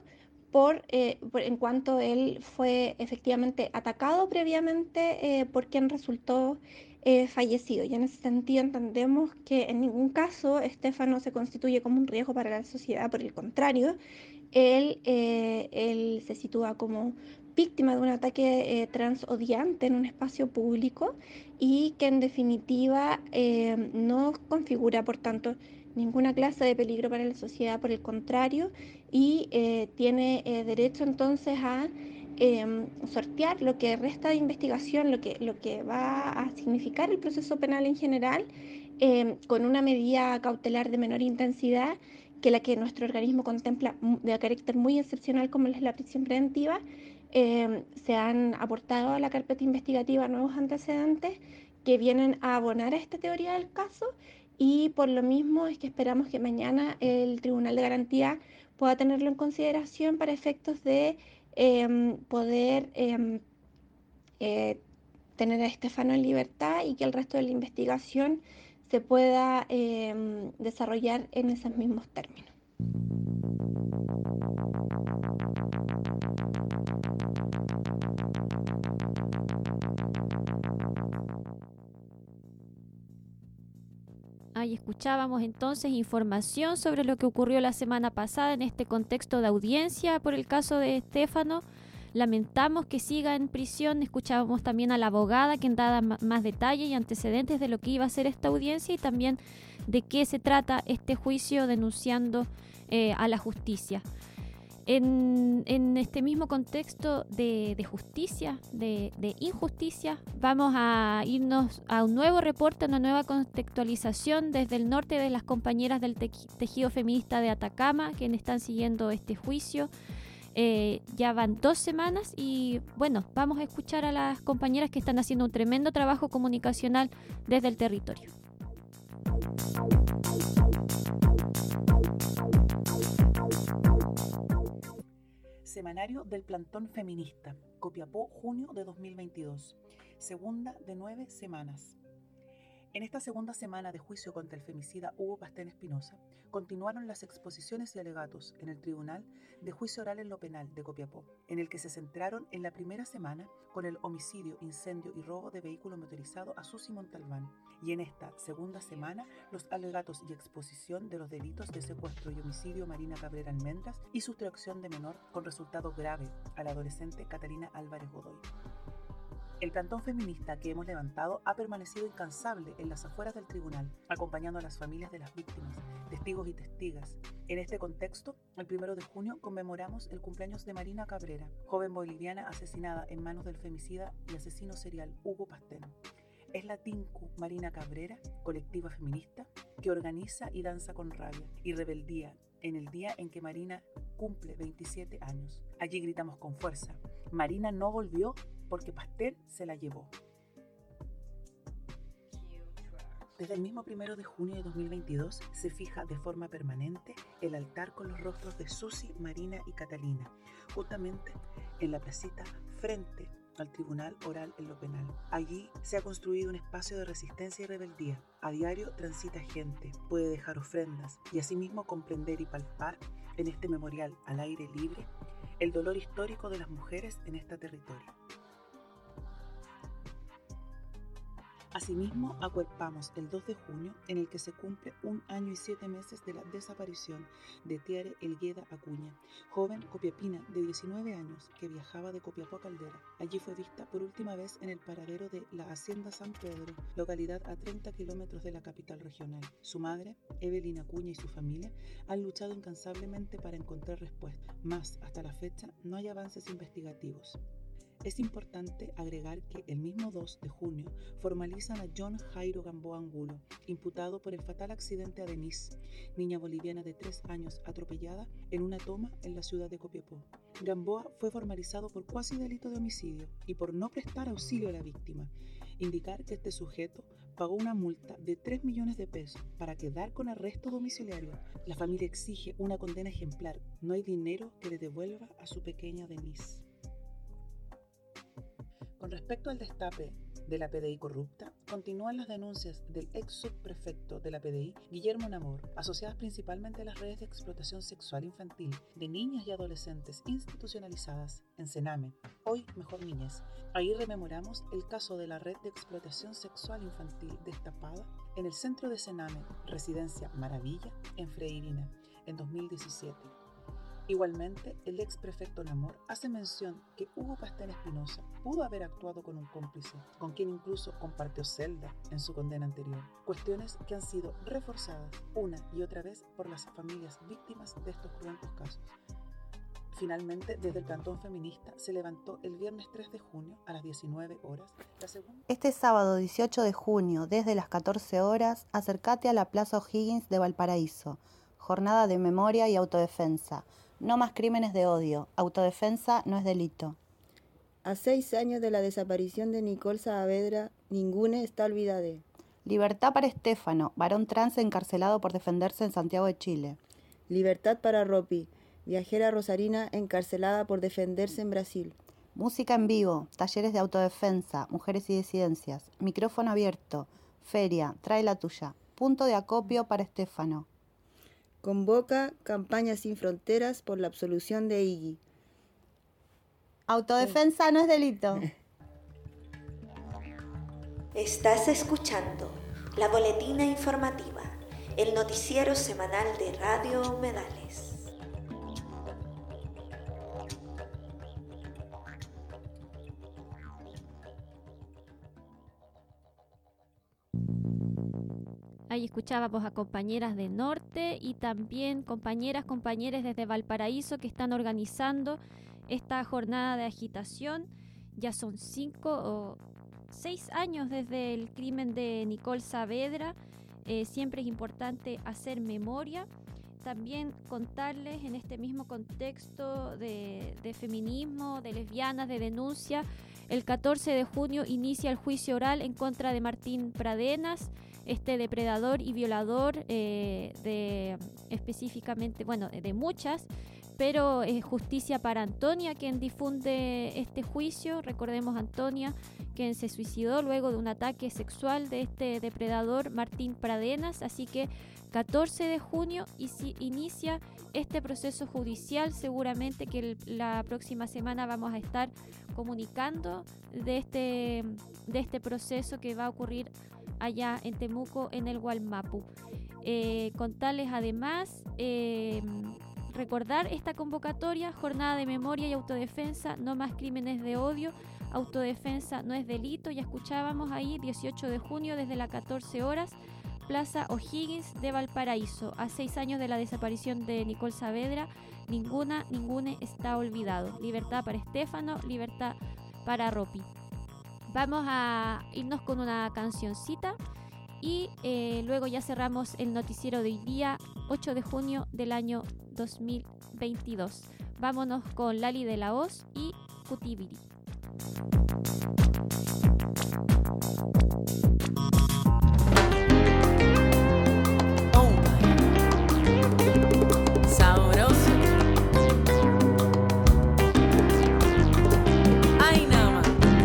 en cuanto él fue efectivamente atacado previamente por quien resultó fallecido. Y en ese sentido entendemos que en ningún caso Stefano se constituye como un riesgo para la sociedad, por el contrario, él se sitúa como víctima de un ataque transodiante en un espacio público y que en definitiva no configura, por tanto, ninguna clase de peligro para la sociedad, por el contrario, y tiene derecho entonces a sortear lo que resta de investigación, lo que va a significar el proceso penal en general, con una medida cautelar de menor intensidad que la que nuestro organismo contempla de carácter muy excepcional, como es la prisión preventiva. Se han aportado a la carpeta investigativa nuevos antecedentes que vienen a abonar a esta teoría del caso, y por lo mismo es que esperamos que mañana el Tribunal de Garantía pueda tenerlo en consideración para efectos de poder tener a Stefano en libertad y que el resto de la investigación se pueda desarrollar en esos mismos términos. Ahí escuchábamos entonces información sobre lo que ocurrió la semana pasada en este contexto de audiencia por el caso de Stefano. Lamentamos que siga en prisión. Escuchábamos también a la abogada quien daba más detalles y antecedentes de lo que iba a ser esta audiencia y también de qué se trata este juicio denunciando a la justicia. En este mismo contexto de justicia, de injusticia, vamos a irnos a un nuevo reporte, a una nueva contextualización desde el norte de las compañeras del tejido feminista de Atacama, quienes están siguiendo este juicio. Ya van 2 semanas y bueno, vamos a escuchar a las compañeras que están haciendo un tremendo trabajo comunicacional desde el territorio. Semanario del Plantón Feminista, Copiapó, junio de 2022, segunda de 9 semanas. En esta segunda semana de juicio contra el femicida Hugo Pastén Espinosa, continuaron las exposiciones y alegatos en el Tribunal de Juicio Oral en lo Penal de Copiapó, en el que se centraron en la primera semana con el homicidio, incendio y robo de vehículo motorizado a Susi Montalbán, y en esta segunda semana los alegatos y exposición de los delitos de secuestro y homicidio Marina Cabrera Almendras y sustracción de menor con resultado grave a la adolescente Catalina Álvarez Godoy. El plantón feminista que hemos levantado ha permanecido incansable en las afueras del tribunal, acompañando a las familias de las víctimas, testigos y testigas. En este contexto, el 1 de junio conmemoramos el cumpleaños de Marina Cabrera, joven boliviana asesinada en manos del femicida y asesino serial Hugo Pastén. Es la Tinku Marina Cabrera, colectiva feminista, que organiza y danza con rabia y rebeldía en el día en que Marina cumple 27 años. Allí gritamos con fuerza: Marina no volvió porque Pastén se la llevó. Desde el mismo 1 de junio de 2022 se fija de forma permanente el altar con los rostros de Susi, Marina y Catalina, justamente en la placita frente al tribunal oral en lo penal. Allí se ha construido un espacio de resistencia y rebeldía. A diario transita gente, puede dejar ofrendas y asimismo comprender y palpar en este memorial al aire libre el dolor histórico de las mujeres en este territorio. Asimismo, acuerpamos el 2 de junio, en el que se cumple 1 año y 7 meses de la desaparición de Tiare Elgueda Acuña, joven copiapina de 19 años que viajaba de Copiapó a Caldera. Allí fue vista por última vez en el paradero de la Hacienda San Pedro, localidad a 30 kilómetros de la capital regional. Su madre, Evelyn Acuña, y su familia han luchado incansablemente para encontrar respuestas, mas hasta la fecha no hay avances investigativos. Es importante agregar que el mismo 2 de junio formalizan a John Jairo Gamboa Angulo, imputado por el fatal accidente a Denise, niña boliviana de 3 años atropellada en una toma en la ciudad de Copiapó. Gamboa fue formalizado por cuasi delito de homicidio y por no prestar auxilio a la víctima. Indicar que este sujeto pagó una multa de 3 millones de pesos para quedar con arresto domiciliario. La familia exige una condena ejemplar. No hay dinero que le devuelva a su pequeña Denise. Con respecto al destape de la PDI corrupta, continúan las denuncias del ex subprefecto de la PDI, Guillermo Namor, asociadas principalmente a las redes de explotación sexual infantil de niñas y adolescentes institucionalizadas en Sename, hoy Mejor Niñez. Ahí rememoramos el caso de la red de explotación sexual infantil destapada en el centro de Sename, Residencia Maravilla, en Freirina, en 2017. Igualmente, el ex prefecto Namor hace mención que Hugo Pastén Espinosa pudo haber actuado con un cómplice, con quien incluso compartió celda en su condena anterior. Cuestiones que han sido reforzadas una y otra vez por las familias víctimas de estos cruentos casos. Finalmente, desde el Plantón Feminista se levantó el viernes 3 de junio a las 19 horas la segunda. Este sábado 18 de junio, desde las 14 horas, acércate a la Plaza O'Higgins de Valparaíso. Jornada de memoria y autodefensa. No más crímenes de odio. Autodefensa no es delito. A 6 años de la desaparición de Nicole Saavedra, ninguna está olvidada. Libertad para Estéfano, varón trans encarcelado por defenderse en Santiago de Chile. Libertad para Ropi, viajera rosarina encarcelada por defenderse en Brasil. Música en vivo, talleres de autodefensa, mujeres y disidencias, micrófono abierto, feria, trae la tuya, punto de acopio para Estéfano. Convoca campaña sin fronteras por la absolución de Iggy. Autodefensa no es delito. Estás escuchando la boletina informativa, el noticiero semanal de Radio Humedales. Ahí escuchábamos a compañeras de Norte y también compañeros desde Valparaíso que están organizando esta jornada de agitación. Ya son 5 o 6 años desde el crimen de Nicole Saavedra. Siempre es importante hacer memoria. También contarles en este mismo contexto de feminismo, de lesbianas, de denuncia. El 14 de junio inicia el juicio oral en contra de Martín Pradenas, este depredador y violador específicamente, de muchas, pero es justicia para Antonia, quien difunde este juicio. Recordemos a Antonia, quien se suicidó luego de un ataque sexual de este depredador Martín Pradenas. Así que 14 de junio inicia este proceso judicial. Seguramente que la próxima semana vamos a estar comunicando de este proceso que va a ocurrir allá en Temuco, en el Gualmapu. Contarles además, recordar esta convocatoria, jornada de memoria y autodefensa, no más crímenes de odio, autodefensa no es delito. Ya escuchábamos ahí, 18 de junio desde las 14 horas, Plaza O'Higgins de Valparaíso. A 6 años de la desaparición de Nicole Saavedra, ninguna está olvidado. Libertad para Estéfano, libertad para Ropi. Vamos a irnos con una cancioncita y luego ya cerramos el noticiero de hoy día, 8 de junio del año 2022. Vámonos con Lali de la Hoz y Cutibiri. Sabroso. Ay, nada más.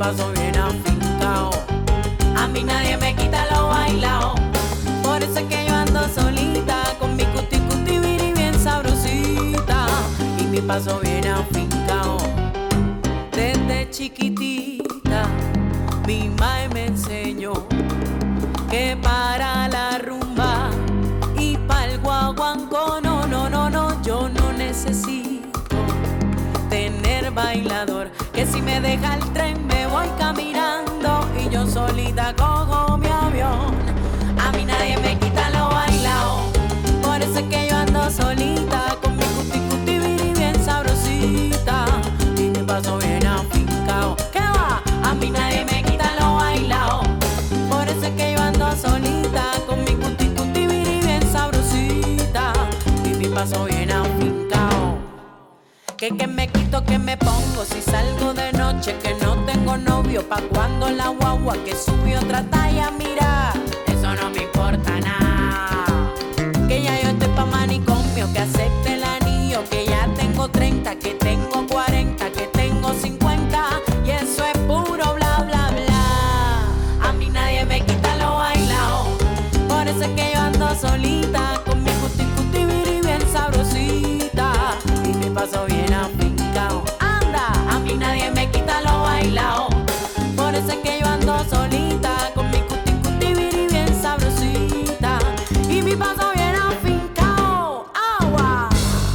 paso bien afincao. A mí nadie me quita lo bailao. Por eso es que yo ando solita, con mi cuti cuti viri bien sabrosita. Y mi paso bien afincao. Desde chiquitita mi mae me enseñó que para la rumba y pa'l guaguancó, no, yo no necesito tener bailador, que si me deja el tren me voy caminando y yo solita cojo mi avión. A mí nadie me quita lo bailao, por eso es que yo ando solita, con mi cuti cuti viri bien sabrosita y me paso bien afincao. ¿Qué va? A mí nadie me quita lo bailao, por eso es que yo ando solita, con mi cuti cuti viri bien sabrosita y mi paso bien afincao. Que me quito, que me pongo si salgo de noche, que no tengo novio, pa' cuando la guagua que subió otra talla, mira, eso no me importa nada. Que ya yo estoy pa' manicomio, que acepte el anillo, que ya tengo 30, que tengo 40, que tengo 50 y eso es puro bla bla bla. A mí nadie me quita lo bailao, por eso es que yo ando solita, con mi cuti cuti viri bien sabrosita y me paso bien afincao. Anda, a mí nadie me quita lo bailao, por eso es que yo ando solita, con mi cuti cuti viri bien sabrosita y me paso bien afincao. Agua.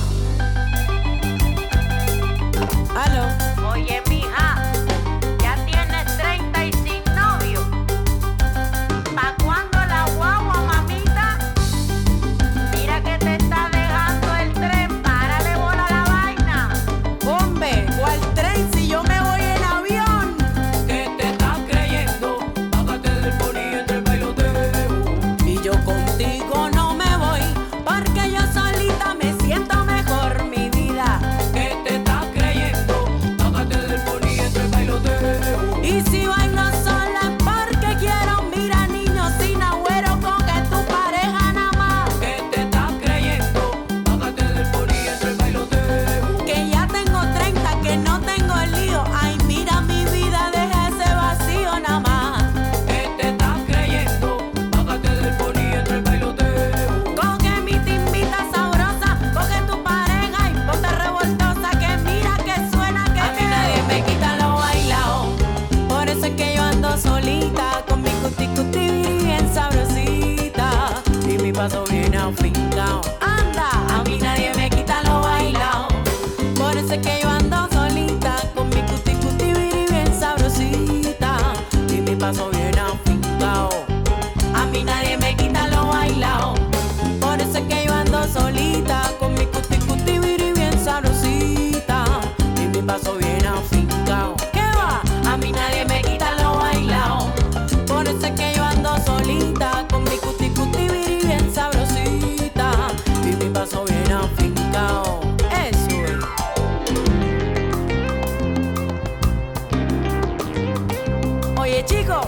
Aló. Oye, mija, ya tienes 30 y sin novio. ¿Pa' cuándo la guagua, mamita? Mira que te está dejando el tren, párale bola a la vaina. Hombre, ¿cuál tren si yo me voy en avión? ¿Qué te estás creyendo? Bájate del pony entre el bailoteo. Y yo contigo no me voy, porque yo solita me siento mejor, mi vida. ¿Qué te estás creyendo? Bájate del pony entre el bailoteo. Y si bailo sola es porque quiero, mira niño sin agüero, coge tu pareja nada más. ¿Qué te estás creyendo? Bájate del pony entre el bailoteo. Que ya tengo 30, que no tengo lío. Ay, mira mi vida, deja ese vacío nada más. ¿Qué te estás creyendo? Bájate del pony entre el bailoteo. Coge mi timbita sabrosa, coge tu pareja y ponte revoltosa, que mira que suena que a mí nadie me quita lo bailao, por eso es que yo ando solita, con mi cuti cuti viri bien sabrosita y mi paso bien afincao. Anda, a mí nadie me quita lo bailao, por eso es que yo ando solita, con mi cuti cuti viri bien sabrosita y mi paso bien afincao. A mí nadie me quita lo bailao, por eso es que yo ando solita, con mi cuti cuti viri bien sabrosita y mi paso bien afincao. ¿Qué va? A mí nadie me quita lo bailao, por eso es que yo ando solita, con mi cuti cuti viri bien sabrosita y mi paso bien afincao. Eso es. Oye chico,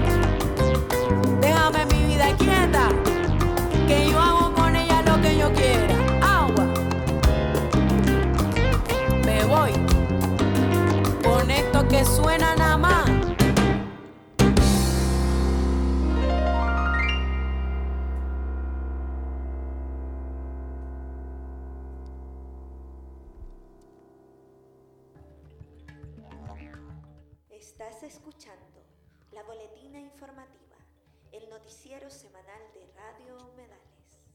déjame mi vida quieta, que yo hago con ella lo que yo quiera. Agua. Me voy con esto que suena nada más. Estás escuchando la boletina informativa, el noticiero semanal de Radio Humedales.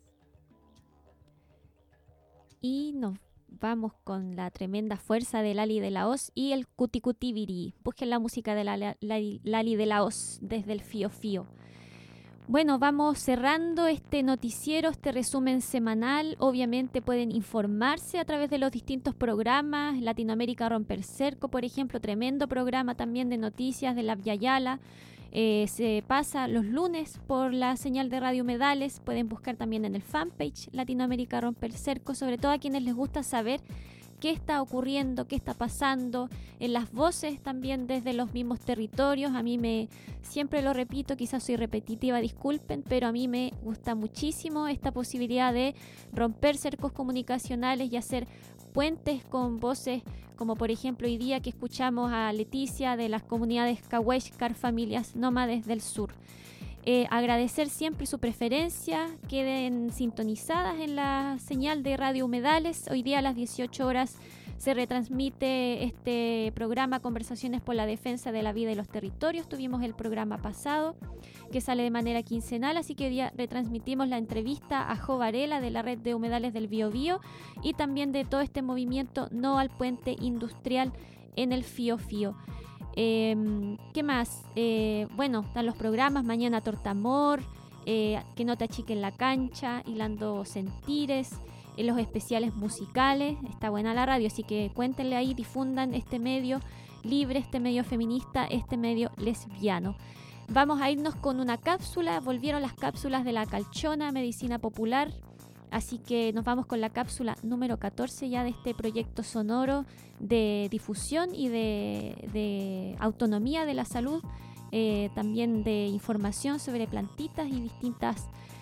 Y nos vamos con la tremenda fuerza de Lali de la Hoz y el Cuti Cuti Viri. Busquen la música de Lali de la Hoz desde el Fío Fío. Bueno, vamos cerrando este noticiero, este resumen semanal. Obviamente pueden informarse a través de los distintos programas. Latinoamérica Rompe el Cerco, por ejemplo, tremendo programa también de noticias de la Yayala. Se pasa los lunes por la señal de Radio Humedales. Pueden buscar también en el fanpage Latinoamérica Rompe el Cerco, sobre todo a quienes les gusta saber qué está ocurriendo, qué está pasando, en las voces también desde los mismos territorios. A mí siempre lo repito, quizás soy repetitiva, disculpen, pero a mí me gusta muchísimo esta posibilidad de romper cercos comunicacionales y hacer puentes con voces como por ejemplo hoy día que escuchamos a Leticia de las comunidades Cahuéscar, familias nómades del sur. Agradecer siempre su preferencia, queden sintonizadas en la señal de Radio Humedales. Hoy día a las 18 horas se retransmite este programa Conversaciones por la Defensa de la Vida y los Territorios. Tuvimos el programa pasado que sale de manera quincenal, así que hoy día retransmitimos la entrevista a Jo Varela de la Red de Humedales del Biobío y también de todo este movimiento No al Puente Industrial en el Fiofío. ¿Qué más? Bueno, están los programas, mañana Torta Amor, Que no te achiquen la cancha, Hilando Sentires, los especiales musicales. Está buena la radio, así que cuéntenle ahí, difundan este medio libre, este medio feminista, este medio lesbiano. Vamos a irnos con una cápsula. Volvieron las cápsulas de la Calchona, Medicina Popular. Así que nos vamos con la cápsula número 14 ya de este proyecto sonoro de difusión y de autonomía de la salud, también de información sobre plantitas y distintas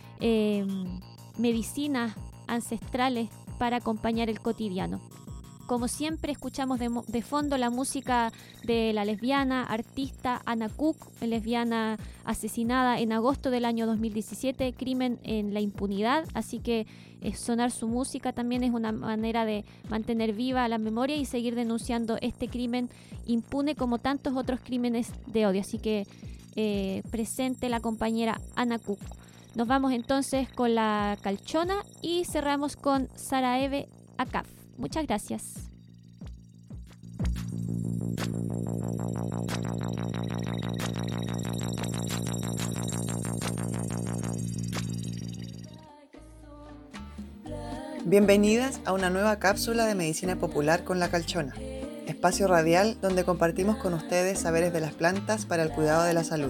medicinas ancestrales para acompañar el cotidiano. Como siempre, escuchamos de fondo la música de la lesbiana artista Ana Cook, lesbiana asesinada en agosto del año 2017, crimen en la impunidad. Así que sonar su música también es una manera de mantener viva la memoria y seguir denunciando este crimen impune como tantos otros crímenes de odio. Así que presente la compañera Ana Cook. Nos vamos entonces con la Calchona y cerramos con Saraeve Acaf. Muchas gracias. Bienvenidas a una nueva cápsula de Medicina Popular con la Calchona, espacio radial donde compartimos con ustedes saberes de las plantas para el cuidado de la salud.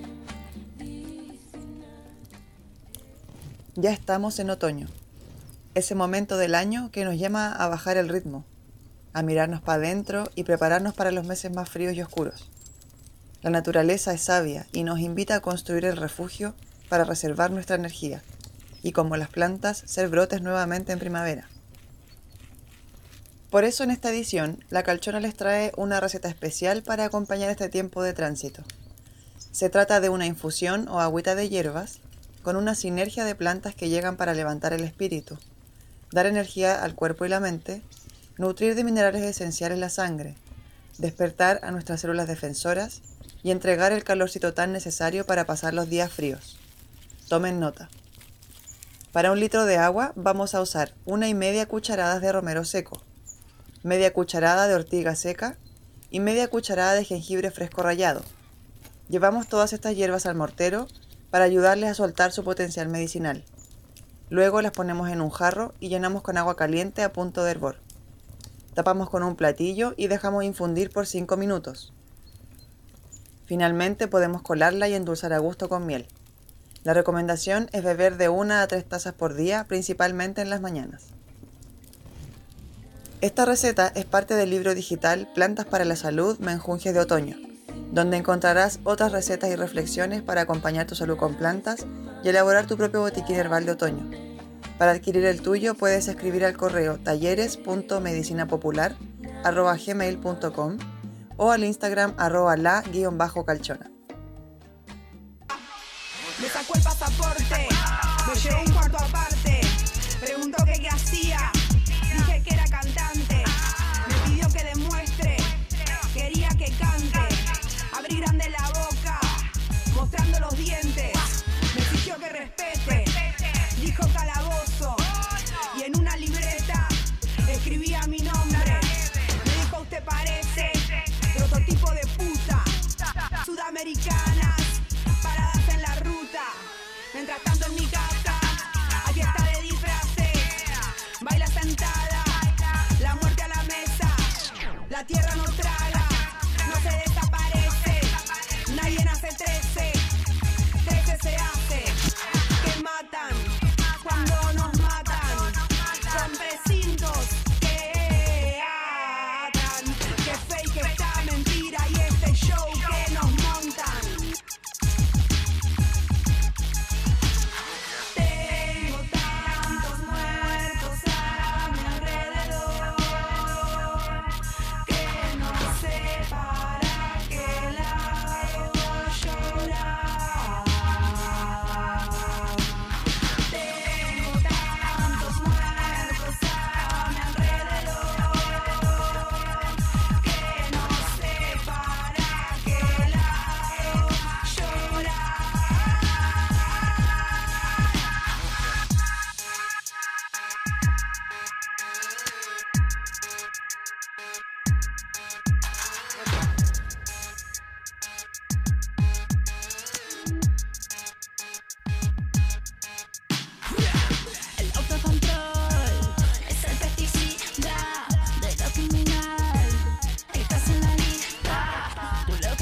Ya estamos en otoño, ese momento del año que nos llama a bajar el ritmo, a mirarnos para adentro y prepararnos para los meses más fríos y oscuros. La naturaleza es sabia y nos invita a construir el refugio para reservar nuestra energía y, como las plantas, ser brotes nuevamente en primavera. Por eso en esta edición, la Calchona les trae una receta especial para acompañar este tiempo de tránsito. Se trata de una infusión o agüita de hierbas con una sinergia de plantas que llegan para levantar el espíritu, dar energía al cuerpo y la mente, nutrir de minerales esenciales la sangre, despertar a nuestras células defensoras y entregar el calorcito tan necesario para pasar los días fríos. Tomen nota. Para 1 litro de agua vamos a usar 1,5 cucharadas de romero seco, media cucharada de ortiga seca y media cucharada de jengibre fresco rallado. Llevamos todas estas hierbas al mortero para ayudarles a soltar su potencial medicinal. Luego las ponemos en un jarro y llenamos con agua caliente a punto de hervor. Tapamos con un platillo y dejamos infundir por 5 minutos. Finalmente podemos colarla y endulzar a gusto con miel. La recomendación es beber de 1 a 3 tazas por día, principalmente en las mañanas. Esta receta es parte del libro digital Plantas para la Salud, Menjunjes de Otoño, donde encontrarás otras recetas y reflexiones para acompañar tu salud con plantas y elaborar tu propio botiquín herbal de otoño. Para adquirir el tuyo puedes escribir al correo talleres.medicinapopular@gmail.com o al Instagram @la_calchona. Me sacó el pasaporte, me llevó un cuarto aparte, preguntó que qué hacía, dije que era cantante, me pidió que demuestre, quería que cante, abrí grande la boca, mostrando los dientes, me exigió que respete, dijo calabozo, y en una libreta escribía mi nombre, me dijo usted parece prototipo de puta, sudamericanas, paradas en la ruta, mientras tanto en mi casa, aquí está de disfraces, baila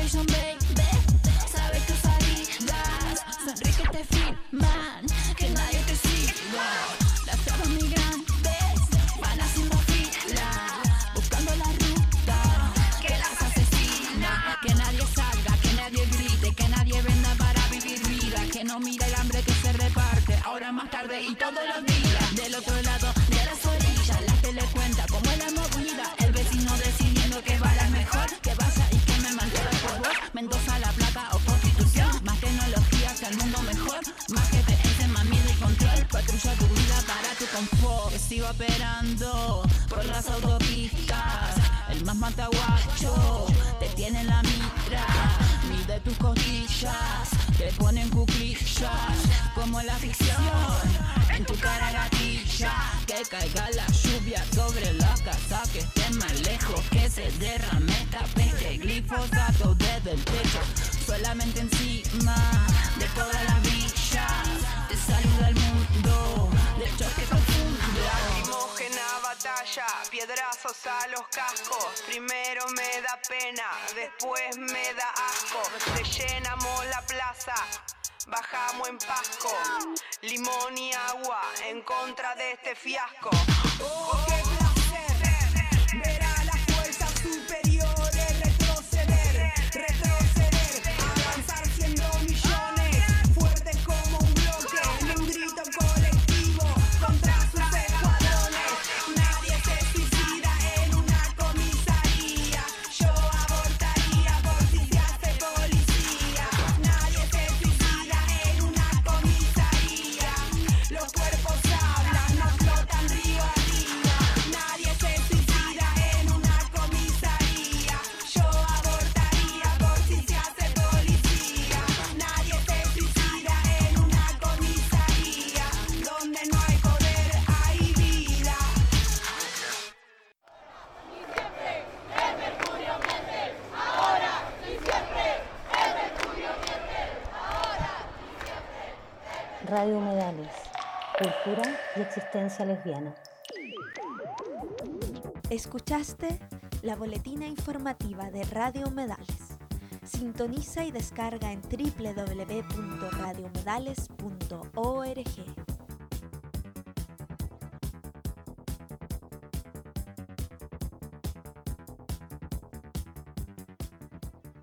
PlayStation, baby. Sabes tus salidas, sonríe que te firman, que nadie te siga. Las trabas migrantes van haciendo fila, buscando la ruta que las asesina. Que nadie salga, que nadie grite, que nadie venda para vivir vida. Que no mira el hambre que se reparte, ahora más tarde y todos los días. Del otro lado de las orillas, la tele cuenta cómo es la movida. El vecino decidiendo que va la mejor, que vaya y que me mantenga por vos. Mendoza, La Plata o Constitución, más tecnología hacia el mundo mejor. Más que te echen más miedo y control, patrulla tu vida para tu confort. Que sigo operando por las autopistas, el más mataguacho te tiene en la mira. Mide tus costillas, te ponen cuclillas, como en la ficción, en tu cara gatilla. Que caiga la lluvia sobre la casa, que esté más lejos, que se derrame esta peste. Glifosato desde el techo, solamente encima de todas las villas. Te saluda el mundo del choque profundo. Lacrimógena batalla, piedrazos a los cascos. Primero me da pena, después me da asco. Rellenamos la plaza, bajamos en Pasco. Limón y agua en contra de este fiasco. Oh, qué placer ver a las fuerzas superiores retroceder, retroceder, avanzar siendo millones, fuertes como un bloque, en un grito colectivo contra sus escuadrones. Nadie se suicida en una comisaría, yo abortaría por si se hace policía. Nadie se suicida en una comisaría, los cuerpos hablan, no flotan río arriba. Nadie se suicida en una comisaría, yo abortaría por si se hace policía. Nadie se suicida en una comisaría, donde no hay poder hay vida. Radio Humedales, cultura y existencia lesbiana. Escuchaste la boletina informativa de Radio Humedales. Sintoniza y descarga en www.radiohumedales.org.